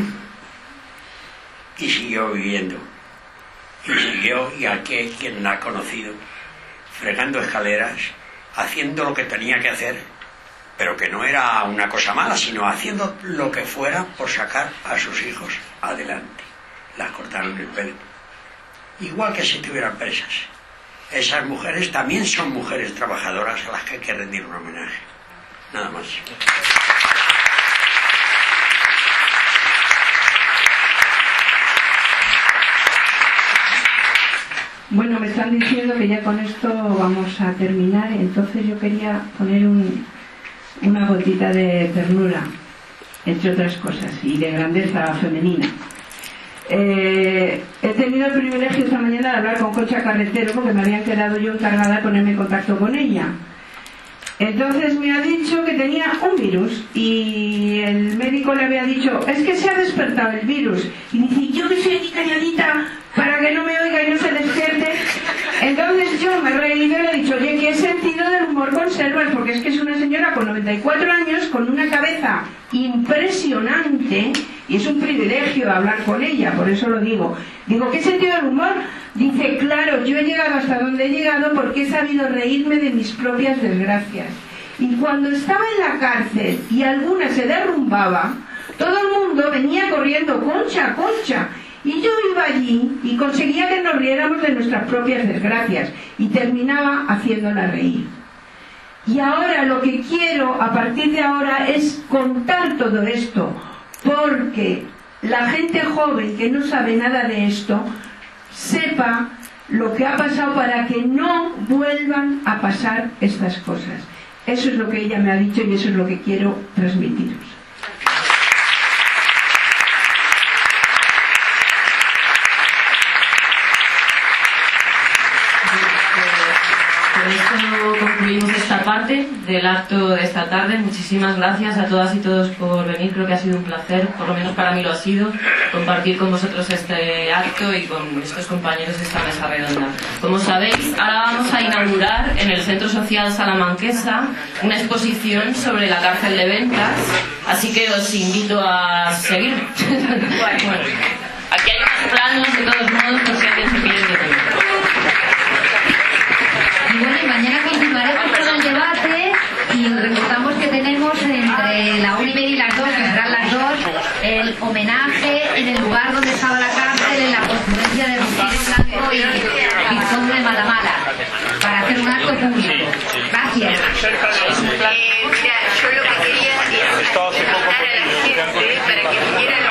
y siguió viviendo. Y siguió, y aquí hay quien la ha conocido, fregando escaleras, haciendo lo que tenía que hacer, pero que no era una cosa mala, sino haciendo lo que fuera por sacar a sus hijos adelante. Las cortaron el pelo. Igual que si estuvieran presas. Esas mujeres también son mujeres trabajadoras a las que hay que rendir un homenaje. Nada más. Bueno, me están diciendo que ya con esto vamos a terminar, entonces yo quería poner un, una gotita de ternura, entre otras cosas, y de grandeza femenina. Eh, he tenido el privilegio esta mañana de hablar con Concha Carretero porque me habían quedado yo encargada de ponerme en contacto con ella. Entonces me ha dicho que tenía un virus y el médico le había dicho, es que se ha despertado el virus. Y dice, yo que soy aquí calladita para que no me oiga y no se despierte. Entonces yo me he reído y le he dicho, oye, ¿qué sentido del humor conservas? Porque es que es una señora con noventa y cuatro años, con una cabeza impresionante, y es un privilegio hablar con ella, por eso lo digo. Digo, ¿qué sentido del humor? Dice, claro, yo he llegado hasta donde he llegado porque he sabido reírme de mis propias desgracias. Y cuando estaba en la cárcel y alguna se derrumbaba, todo el mundo venía corriendo, Concha, Concha. Y yo iba allí y conseguía que nos riéramos de nuestras propias desgracias y terminaba haciéndola reír. Y ahora lo que quiero a partir de ahora es contar todo esto, porque la gente joven que no sabe nada de esto sepa lo que ha pasado para que no vuelvan a pasar estas cosas. Eso es lo que ella me ha dicho y eso es lo que quiero transmitiros. Con esto concluimos esta parte del acto de esta tarde. Muchísimas gracias a todas y todos por venir. Creo que ha sido un placer, por lo menos para mí lo ha sido, compartir con vosotros este acto y con estos compañeros de esta mesa redonda. Como sabéis, ahora vamos a inaugurar en el Centro Social Salamanquesa una exposición sobre la cárcel de Ventas, así que os invito a seguir. Bueno, aquí hay unos planos de todos modos por si alguien se quiere detener. Y bueno, y mañana continuaremos con el debate y os recordamos que tenemos entre la una y media y las dos, que serán las dos, el homenaje en el lugar donde estaba la cárcel, en la confluencia de Rufino Blanco y Pizón de Malamala, para hacer un acto público. Gracias. Eh, mira, yo lo que quería es animar a la gente para que viniera